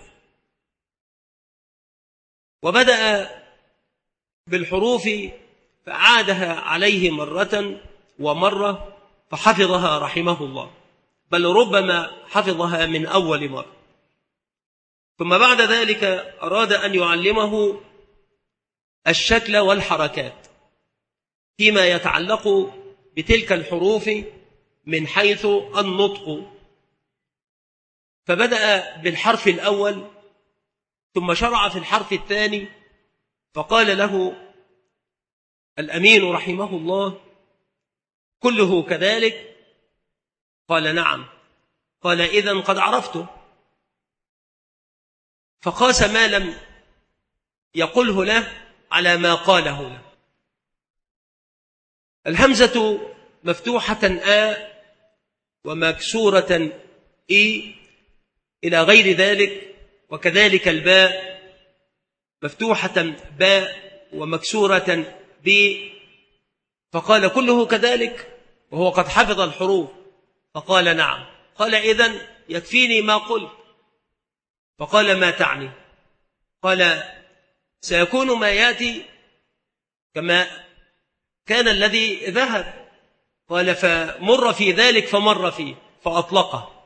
وبدأ بالحروف فأعادها عليه مرة ومرة فحفظها رحمه الله، بل ربما حفظها من أول مرة. ثم بعد ذلك أراد أن يعلمه الشكل والحركات فيما يتعلق بتلك الحروف من حيث النطق، فبدأ بالحرف الأول ثم شرع في الحرف الثاني، فقال له الأمين رحمه الله: كله كذلك؟ قال: نعم. قال: إذن قد عرفته. فقاس ما لم يقله له على ما قاله له. الهمزة مفتوحة آ ومكسورة إي إلى غير ذلك، وكذلك الباء مفتوحة باء ومكسورة بي. فقال: كله كذلك وهو قد حفظ الحروف؟ فقال: نعم. قال: إذن يكفيني ما قلت. فقال: ما تعني؟ قال: سيكون ما يأتي كما كان الذي ذهب. قال: فمر في ذلك، فمر فيه فأطلقه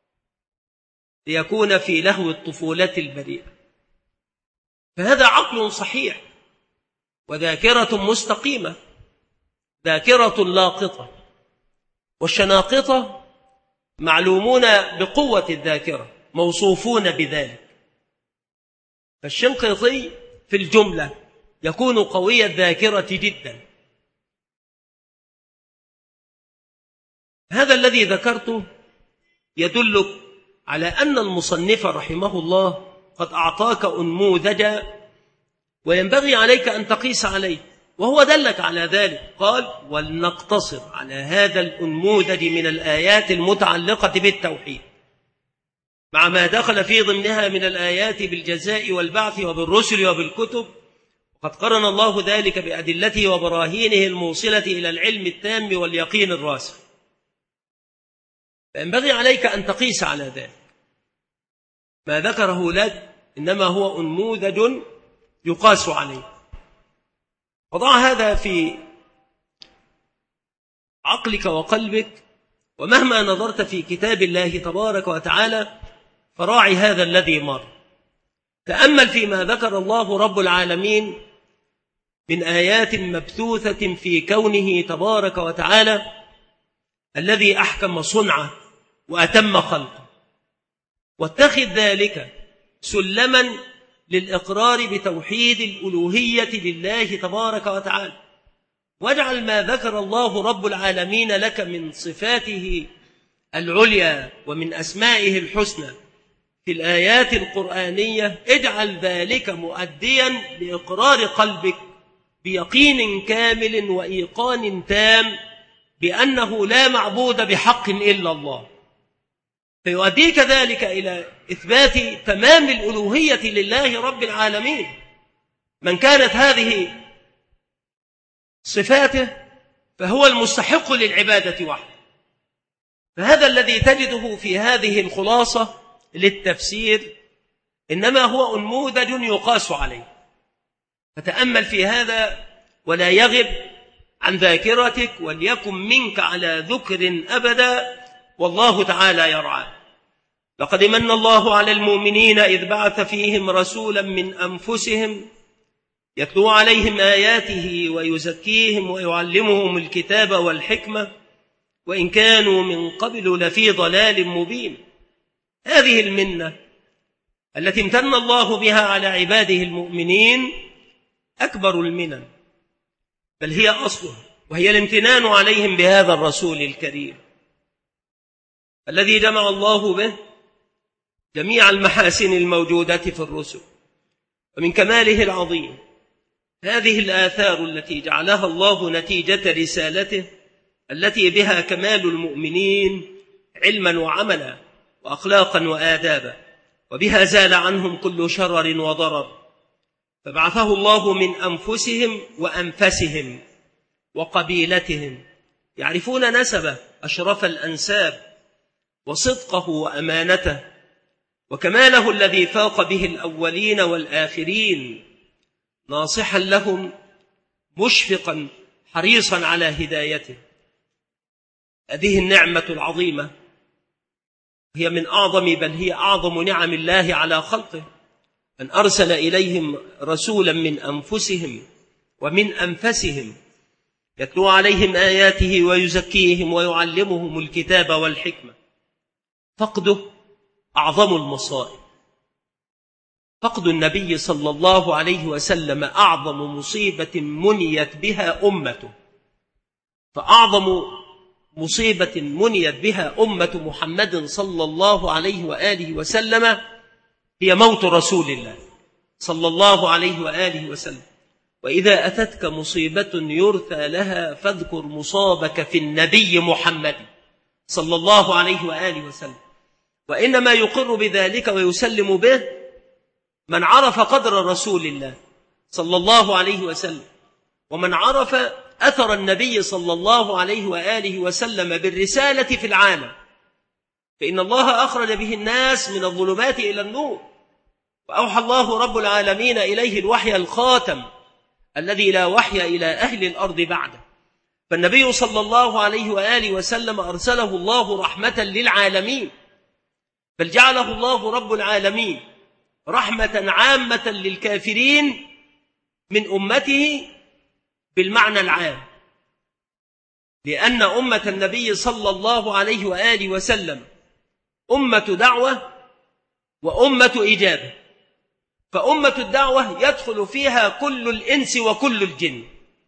ليكون في لهو الطفولة البريئة. فهذا عقل صحيح وذاكرة مستقيمة، ذاكرة لاقطة، والشناقطة معلومون بقوة الذاكرة، موصوفون بذلك. فالشنقيطي في الجملة يكون قوي الذاكرة جدا. هذا الذي ذكرته يدلك على أن المصنف رحمه الله قد أعطاك أنموذجا وينبغي عليك أن تقيس عليه، وهو دلك على ذلك. قال: ولنقتصر على هذا الأنموذج من الآيات المتعلقة بالتوحيد مع ما دخل في ضمنها من الآيات بالجزاء والبعث وبالرسل وبالكتب، وقد قرن الله ذلك بأدلته وبراهينه الموصلة إلى العلم التام واليقين الراسخ. فينبغي عليك أن تقيس على ذلك. ما ذكره لك إنما هو أنموذج يقاس عليه. وضع هذا في عقلك وقلبك، ومهما نظرت في كتاب الله تبارك وتعالى فراعي هذا الذي مر. تأمل فيما ذكر الله رب العالمين من آيات مبثوثة في كونه تبارك وتعالى الذي أحكم صنعه وأتم خلقه، واتخذ ذلك سلما للإقرار بتوحيد الألوهية لله تبارك وتعالى. واجعل ما ذكر الله رب العالمين لك من صفاته العليا ومن أسمائه الحسنى في الآيات القرآنية، اجعل ذلك مؤديا لإقرار قلبك بيقين كامل وإيقان تام بأنه لا معبود بحق إلا الله، فيؤديك ذلك إلى إثبات تمام الألوهية لله رب العالمين. من كانت هذه صفاته فهو المستحق للعبادة وحده. فهذا الذي تجده في هذه الخلاصة للتفسير إنما هو أنموذج يقاس عليه، فتأمل في هذا ولا يغب عن ذاكرتك، وليكن منك على ذكر أبدا، والله تعالى يرعاه. لقد من الله على المؤمنين إذ بعث فيهم رسولا من أنفسهم يتلو عليهم آياته ويزكيهم ويعلمهم الكتاب والحكمة وإن كانوا من قبل لفي ضلال مبين. هذه المنة التي امتن الله بها على عباده المؤمنين أكبر المنن، بل هي أصلها، وهي الامتنان عليهم بهذا الرسول الكريم الذي جمع الله به جميع المحاسن الموجودة في الرسل. ومن كماله العظيم هذه الآثار التي جعلها الله نتيجة رسالته، التي بها كمال المؤمنين علما وعملا وأخلاقا وآدابا، وبها زال عنهم كل شرر وضرر. فبعثه الله من أنفسهم وأنفسهم وقبيلتهم يعرفون نسبه أشرف الأنساب وصدقه وأمانته وكماله الذي فاق به الأولين والآخرين، ناصحا لهم مشفقا حريصا على هدايته. هذه النعمة العظيمة هي من أعظم، بل هي أعظم نعم الله على خلقه، أن أرسل إليهم رسولا من أنفسهم ومن أنفسهم يتلو عليهم آياته ويزكيهم ويعلمهم الكتاب والحكمة. فقده أعظم المصائب، فقد النبي صلى الله عليه وسلم أعظم مصيبة منيت بها أمته. فأعظم مصيبة منيت بها أمة محمد صلى الله عليه وآله وسلم هي موت رسول الله صلى الله عليه وآله وسلم. وإذا أتتك مصيبة يرثى لها فاذكر مصابك في النبي محمد صلى الله عليه وآله وسلم. وإنما يقر بذلك ويسلم به من عرف قدر رسول الله صلى الله عليه وسلم، ومن عرف أثر النبي صلى الله عليه وآله وسلم بالرسالة في العالم. فإن الله أخرج به الناس من الظلمات إلى النور، وأوحى الله رب العالمين إليه الوحي الخاتم الذي لا وحي إلى أهل الأرض بعده. فالنبي صلى الله عليه وآله وسلم أرسله الله رحمة للعالمين، بل جعله الله رب العالمين رحمة عامة للكافرين من أمته بالمعنى العام، لأن أمة النبي صلى الله عليه وآله وسلم أمة دعوة وأمة إجابة. فأمة الدعوة يدخل فيها كل الإنس وكل الجن،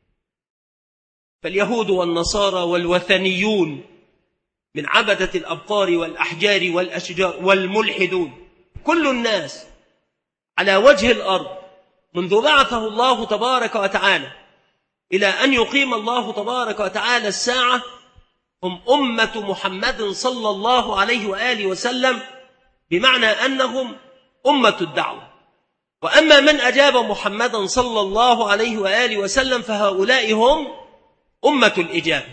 فاليهود والنصارى والوثنيون من عبدة الأبقار والأحجار والأشجار والملحدون، كل الناس على وجه الأرض منذ بعثه الله تبارك وتعالى إلى أن يقيم الله تبارك وتعالى الساعة هم أمة محمد صلى الله عليه وآله وسلم، بمعنى أنهم أمة الدعوة. وأما من أجاب محمدا صلى الله عليه وآله وسلم فهؤلاء هم أمة الإجابة.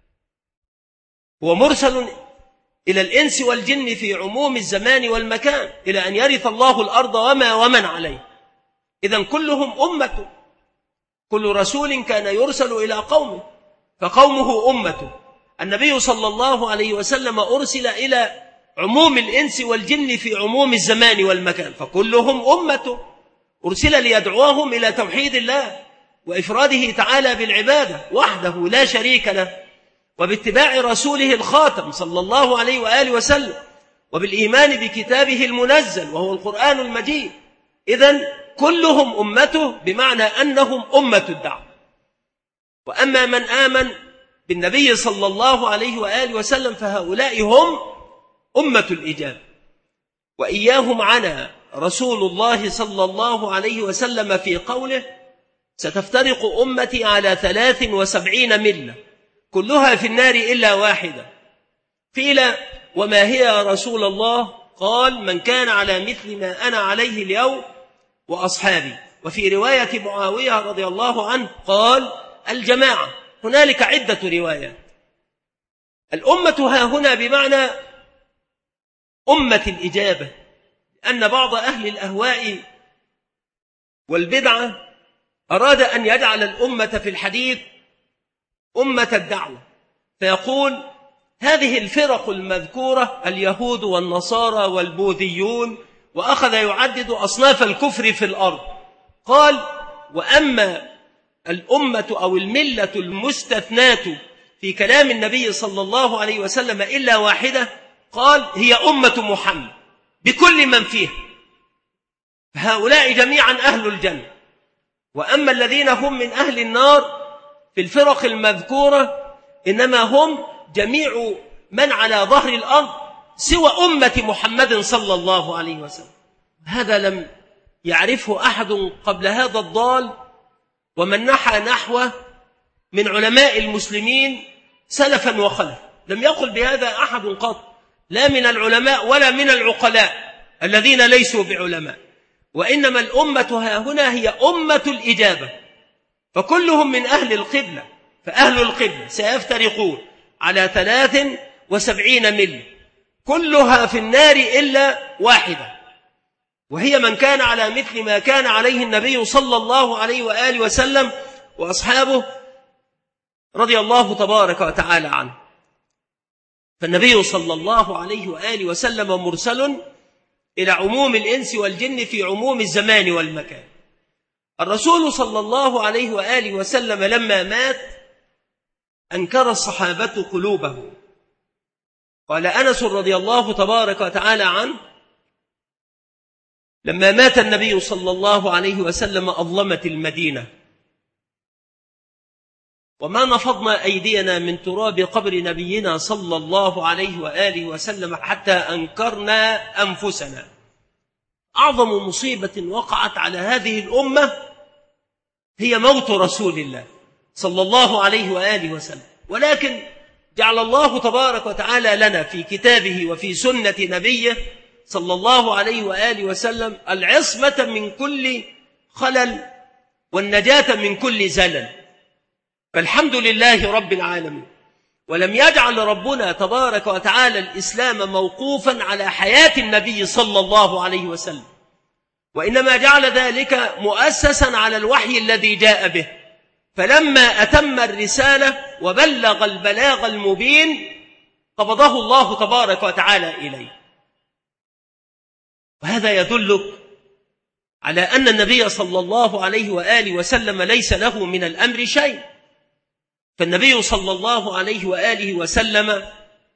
هو مرسل إلى الإنس والجن في عموم الزمان والمكان إلى أن يرث الله الأرض ومن عليه. إذن كلهم أمة، كل رسول كان يرسل إلى قومه فقومه أمته. النبي صلى الله عليه وسلم أرسل إلى عموم الإنس والجن في عموم الزمان والمكان، فكلهم أمته، أرسل ليدعوهم إلى توحيد الله وإفراده تعالى بالعبادة وحده لا شريك له، وباتباع رسوله الخاتم صلى الله عليه وآله وسلم، وبالإيمان بكتابه المنزل وهو القرآن المجيد. إذن كلهم أمته بمعنى أنهم أمة الدعوة. وأما من آمن بالنبي صلى الله عليه وآله وسلم فهؤلاء هم أمة الإجابة. وإياهم عنا رسول الله صلى الله عليه وسلم في قوله ستفترق أمتي على 73 ملة كلها في النار إلا واحدة. قيل وما هي يا رسول الله؟ قال من كان على مثل ما أنا عليه اليوم وأصحابي. وفي رواية معاوية رضي الله عنه قال الجماعة. هنالك عدة روايات. الأمة ها هنا بمعنى أمة الإجابة، أن بعض أهل الأهواء والبدعة أراد أن يجعل الأمة في الحديث أمة الدعوة، فيقول هذه الفرق المذكورة اليهود والنصارى والبوذيون، وأخذ يعدد أصناف الكفر في الأرض. قال وأما الأمة أو الملة المستثناة في كلام النبي صلى الله عليه وسلم إلا واحدة، قال هي أمة محمد بكل من فيها، هؤلاء جميعا أهل الجنة. وأما الذين هم من أهل النار في الفرق المذكورة إنما هم جميع من على ظهر الأرض سوى أمة محمد صلى الله عليه وسلم. هذا لم يعرفه أحد قبل هذا الضال، ومن نحى نحوه من علماء المسلمين سلفا وخلفا لم يقل بهذا أحد قط، لا من العلماء ولا من العقلاء الذين ليسوا بعلماء. وإنما الأمة ها هنا هي أمة الإجابة، فكلهم من أهل القبلة، فأهل القبلة سيفترقون على 73 ملة كلها في النار إلا واحدة، وهي من كان على مثل ما كان عليه النبي صلى الله عليه وآله وسلم وأصحابه رضي الله تبارك وتعالى عنه. فالنبي صلى الله عليه وآله وسلم مرسل إلى عموم الإنس والجن في عموم الزمان والمكان. الرسول صلى الله عليه وآله وسلم لما مات أنكر الصحابة قلوبه. قال أنس رضي الله تبارك وتعالى عنه لما مات النبي صلى الله عليه وسلم أظلمت المدينة، وما نفضنا أيدينا من تراب قبر نبينا صلى الله عليه وآله وسلم حتى أنكرنا أنفسنا. أعظم مصيبة وقعت على هذه الأمة هي موت رسول الله صلى الله عليه وآله وسلم، ولكن جعل الله تبارك وتعالى لنا في كتابه وفي سنة نبيه صلى الله عليه وآله وسلم العصمة من كل خلل والنجاة من كل زلل، فالحمد لله رب العالمين. ولم يجعل ربنا تبارك وتعالى الإسلام موقوفا على حياة النبي صلى الله عليه وسلم، وإنما جعل ذلك مؤسسا على الوحي الذي جاء به. فلما أتم الرسالة وبلغ البلاغ المبين قبضه الله تبارك وتعالى إليه. وهذا يدلك على أن النبي صلى الله عليه وآله وسلم ليس له من الأمر شيء، فالنبي صلى الله عليه وآله وسلم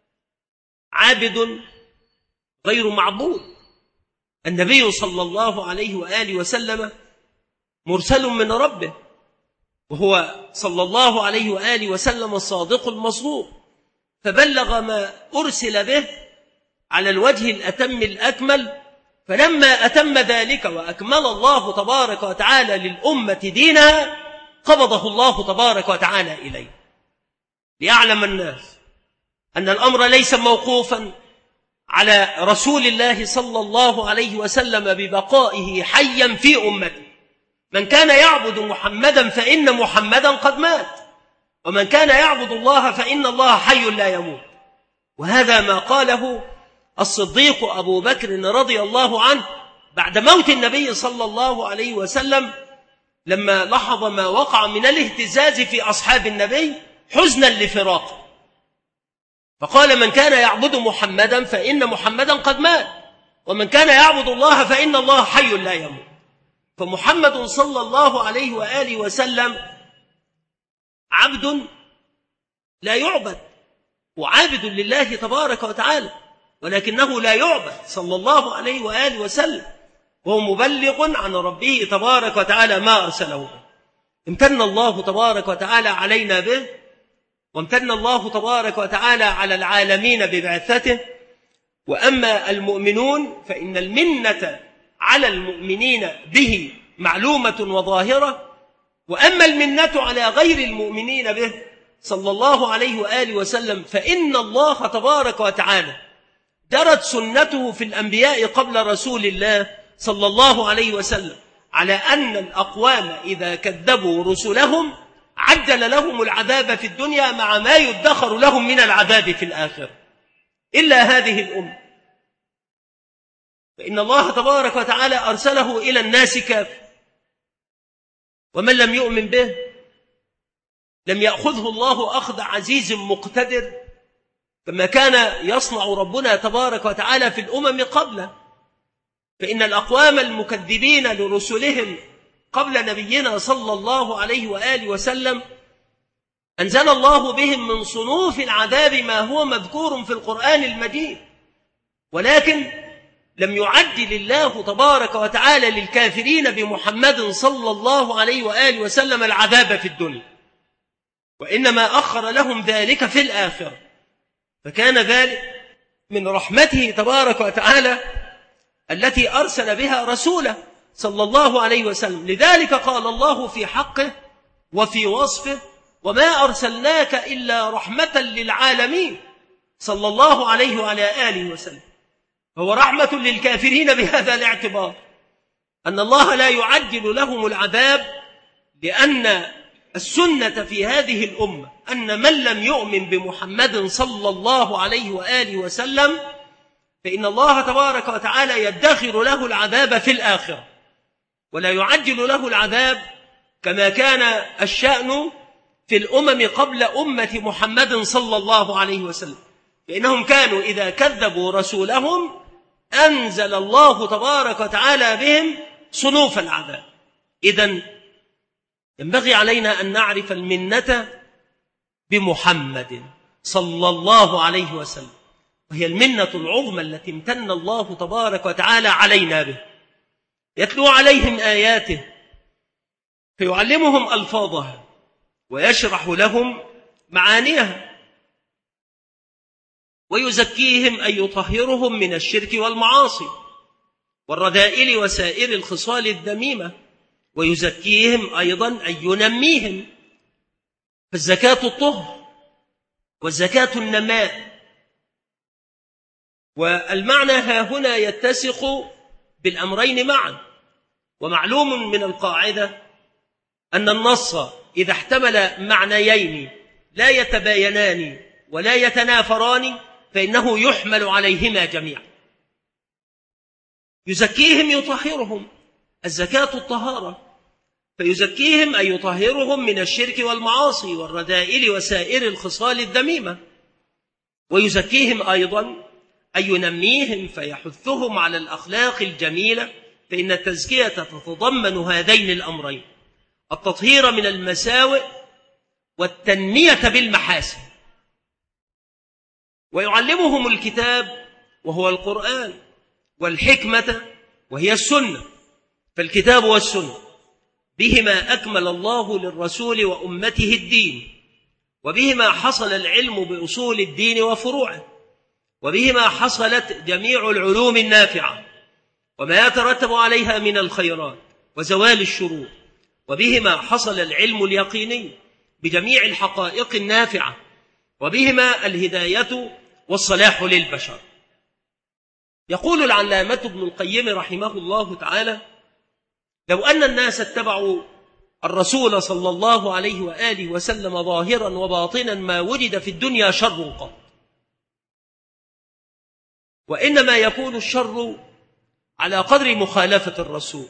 عابد غير معبود. النبي صلى الله عليه وآله وسلم مرسل من ربه، وهو صلى الله عليه وآله وسلم الصادق المصدوق، فبلغ ما أرسل به على الوجه الأتم الأكمل. فلما أتم ذلك وأكمل الله تبارك وتعالى للأمة دينها قبضه الله تبارك وتعالى إليه، ليعلم الناس أن الأمر ليس موقوفا على رسول الله صلى الله عليه وسلم ببقائه حيا في أمته. من كان يعبد محمدا فإن محمدا قد مات، ومن كان يعبد الله فإن الله حي لا يموت. وهذا ما قاله الصديق أبو بكر رضي الله عنه بعد موت النبي صلى الله عليه وسلم، لما لاحظ ما وقع من الاهتزاز في أصحاب النبي حزنا لفراقه، فقال من كان يعبد محمدا فإن محمدا قد مات، ومن كان يعبد الله فإن الله حي لا يموت. فمحمد صلى الله عليه وآله وسلم عبد لا يعبد، وعابد لله تبارك وتعالى، ولكنه لا يعبد صلى الله عليه وآله وسلم، وهو مبلغ عن ربه تبارك وتعالى ما أرسله به. امتن الله تبارك وتعالى علينا به، وامتن الله تبارك وتعالى على العالمين ببعثته. وأما المؤمنون فإن المنة على المؤمنين به معلومة وظاهرة، وأما المنة على غير المؤمنين به صلى الله عليه وآله وسلم فإن الله تبارك وتعالى جرت سنته في الأنبياء قبل رسول الله صلى الله عليه وسلم على أن الأقوام إذا كذبوا رسلهم عجل لهم العذاب في الدنيا مع ما يدخر لهم من العذاب في الآخرة، إلا هذه الأمة فإن الله تبارك وتعالى أرسله إلى الناس كافة، ومن لم يؤمن به لم يأخذه الله أخذ عزيز مقتدر كما كان يصنع ربنا تبارك وتعالى في الأمم قبله. فإن الأقوام المكذبين لرسلهم قبل نبينا صلى الله عليه وآله وسلم أنزل الله بهم من صنوف العذاب ما هو مذكور في القرآن المجيد، ولكن لم يعجل الله تبارك وتعالى للكافرين بمحمد صلى الله عليه وآله وسلم العذاب في الدنيا، وإنما أخر لهم ذلك في الآخرة، فكان ذلك من رحمته تبارك وتعالى التي أرسل بها رسوله صلى الله عليه وسلم. لذلك قال الله في حقه وفي وصفه: وما أرسلناك إلا رحمة للعالمين صلى الله عليه وعلى آله وسلم. هو رحمة للكافرين بهذا الاعتبار أن الله لا يعجل لهم العذاب، لأن السنة في هذه الأمة أن من لم يؤمن بمحمد صلى الله عليه وآله وسلم فإن الله تبارك وتعالى يدخر له العذاب في الآخرة، ولا يعجل له العذاب كما كان الشأن في الأمم قبل أمة محمد صلى الله عليه وسلم، فإنهم كانوا إذا كذبوا رسولهم أنزل الله تبارك وتعالى بهم صنوف العذاب. إذن ينبغي علينا أن نعرف المنة بمحمد صلى الله عليه وسلم، وهي المنة العظمى التي امتن الله تبارك وتعالى علينا به. يتلو عليهم آياته فيعلمهم ألفاظها ويشرح لهم معانيها ويزكيهم أي يطهرهم من الشرك والمعاصي والرذائل وسائر الخصال الذميمة، ويزكيهم أيضا أي ينميهم، فالزكاة الطهر والزكاة النماء. والمعنى هاهنا يتسق بالأمرين معا، ومعلوم من القاعدة أن النص إذا احتمل معنيين لا يتباينان ولا يتنافران فإنه يحمل عليهما جميعا. يزكيهم يطهرهم، الزكاة الطهارة، فيزكيهم أي يطهرهم من الشرك والمعاصي والرذائل وسائر الخصال الذميمة، ويزكيهم أيضا أي ينميهم فيحثهم على الأخلاق الجميلة، فإن التزكية تتضمن هذين الأمرين: التطهير من المساوئ والتنمية بالمحاسن. ويعلمهم الكتاب وهو القرآن، والحكمة وهي السنة، فالكتاب والسنة بهما أكمل الله للرسول وأمته الدين، وبهما حصل العلم بأصول الدين وفروعه، وبهما حصلت جميع العلوم النافعة وما يترتب عليها من الخيرات وزوال الشرور، وبهما حصل العلم اليقيني بجميع الحقائق النافعة، وبهما الهداية والصلاح للبشر. يقول العلامة ابن القيم رحمه الله تعالى: لو أن الناس اتبعوا الرسول صلى الله عليه وآله وسلم ظاهرا وباطنا ما وجد في الدنيا شر قط، وإنما يكون الشر على قدر مخالفة الرسول.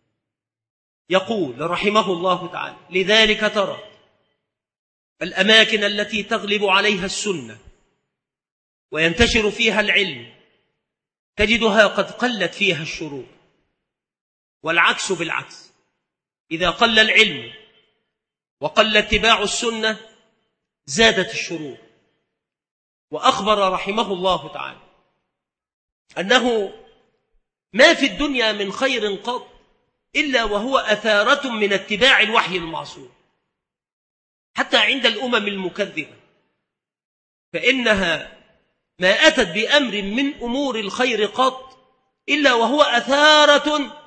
يقول رحمه الله تعالى: لذلك ترى الأماكن التي تغلب عليها السنة وينتشر فيها العلم تجدها قد قلت فيها الشرور، والعكس بالعكس، إذا قل العلم وقل اتباع السنة زادت الشرور. وأخبر رحمه الله تعالى أنه ما في الدنيا من خير قط إلا وهو أثارة من اتباع الوحي المعصوم، حتى عند الأمم المكذبة، فإنها ما أتت بأمر من أمور الخير قط إلا وهو أثارة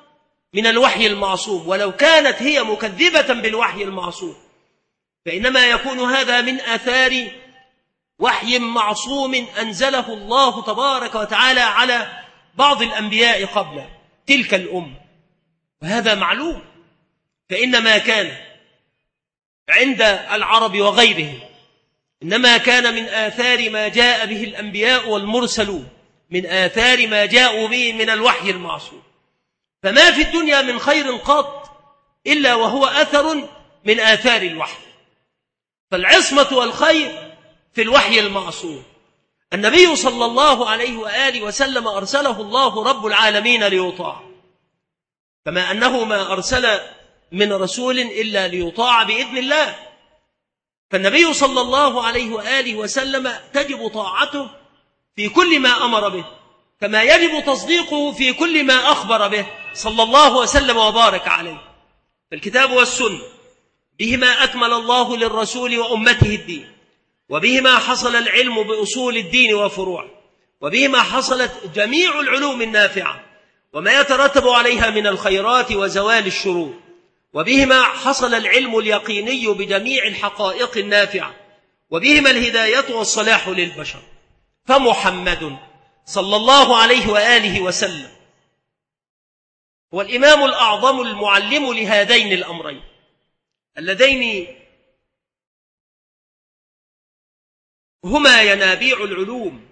من الوحي المعصوم، ولو كانت هي مكذبة بالوحي المعصوم فإنما يكون هذا من آثار وحي معصوم أنزله الله تبارك وتعالى على بعض الأنبياء قبل تلك الأمة، وهذا معلوم. فإن ما كان عند العرب وغيرهم إنما كان من آثار ما جاء به الأنبياء والمرسلون، من آثار ما جاءوا به من الوحي المعصوم. فما في الدنيا من خير قط إلا وهو أثر من آثار الوحي. فالعصمة والخير في الوحي المعصوم. النبي صلى الله عليه وآله وسلم أرسله الله رب العالمين ليطاع، كما أنه ما أرسل من رسول إلا ليطاع بإذن الله. فالنبي صلى الله عليه وآله وسلم تجب طاعته في كل ما أمر به، كما يجب تصديقه في كل ما أخبر به صلى الله وسلم وبارك عليه. فالكتاب والسنة بهما أكمل الله للرسول وأمته الدين، وبهما حصل العلم بأصول الدين وفروعه، وبهما حصلت جميع العلوم النافعة وما يترتب عليها من الخيرات وزوال الشرور، وبهما حصل العلم اليقيني بجميع الحقائق النافعة، وبهما الهداية والصلاح للبشر. فمحمد صلى الله عليه وآله وسلم هو الإمام الأعظم المعلم لهذين الأمرين اللذين هما ينابيع العلوم،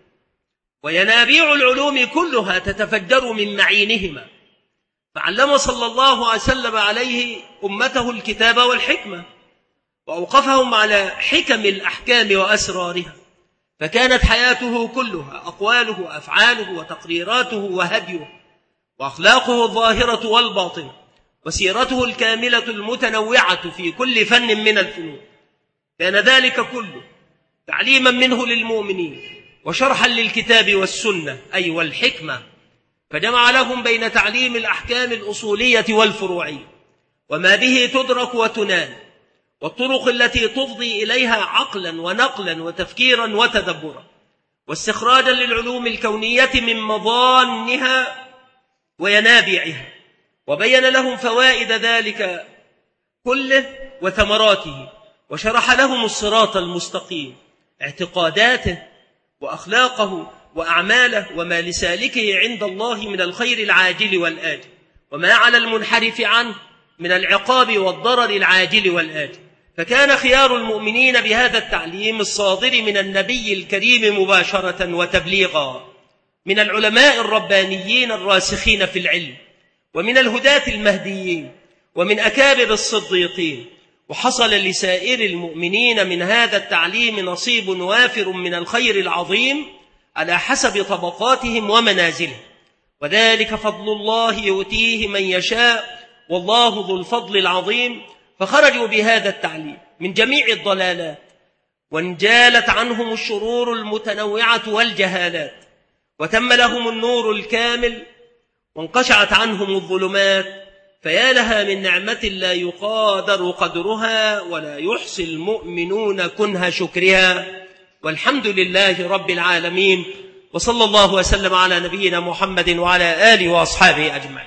وينابيع العلوم كلها تتفجر من معينهما. فعلم صلى الله عليه وسلم عليه أمته الكتاب والحكمة، وأوقفهم على حكم الأحكام وأسرارها، فكانت حياته كلها أقواله وأفعاله وتقريراته وهديه وأخلاقه الظاهرة والباطنة وسيرته الكاملة المتنوعة في كل فن من الفنون. كان ذلك كله تعليما منه للمؤمنين وشرحا للكتاب والسنة أي والحكمة، فجمع لهم بين تعليم الأحكام الأصولية والفروعية وما به تدرك وتنال، والطرق التي تفضي إليها عقلا ونقلا وتفكيرا وتدبرا، واستخراجا للعلوم الكونية من مظانها وينابيعها، وبين لهم فوائد ذلك كله وثمراته، وشرح لهم الصراط المستقيم، اعتقاداته وأخلاقه وأعماله وما لسالكه عند الله من الخير العاجل والآجل، وما على المنحرف عنه من العقاب والضرر العاجل والآجل. فكان خيار المؤمنين بهذا التعليم الصادر من النبي الكريم مباشرة وتبليغا، من العلماء الربانيين الراسخين في العلم، ومن الهداة المهديين، ومن أكابر الصديقين. وحصل لسائر المؤمنين من هذا التعليم نصيب وافر من الخير العظيم على حسب طبقاتهم ومنازلهم، وذلك فضل الله يؤتيه من يشاء والله ذو الفضل العظيم. فخرجوا بهذا التعليم من جميع الضلالات، وانجالت عنهم الشرور المتنوعة والجهالات، وتم لهم النور الكامل، وانقشعت عنهم الظلمات. فيا لها من نعمة لا يقادر قدرها ولا يحصي المؤمنون كنه شكرها، والحمد لله رب العالمين. وصلى الله وسلم على نبينا محمد وعلى آله وأصحابه أجمعين.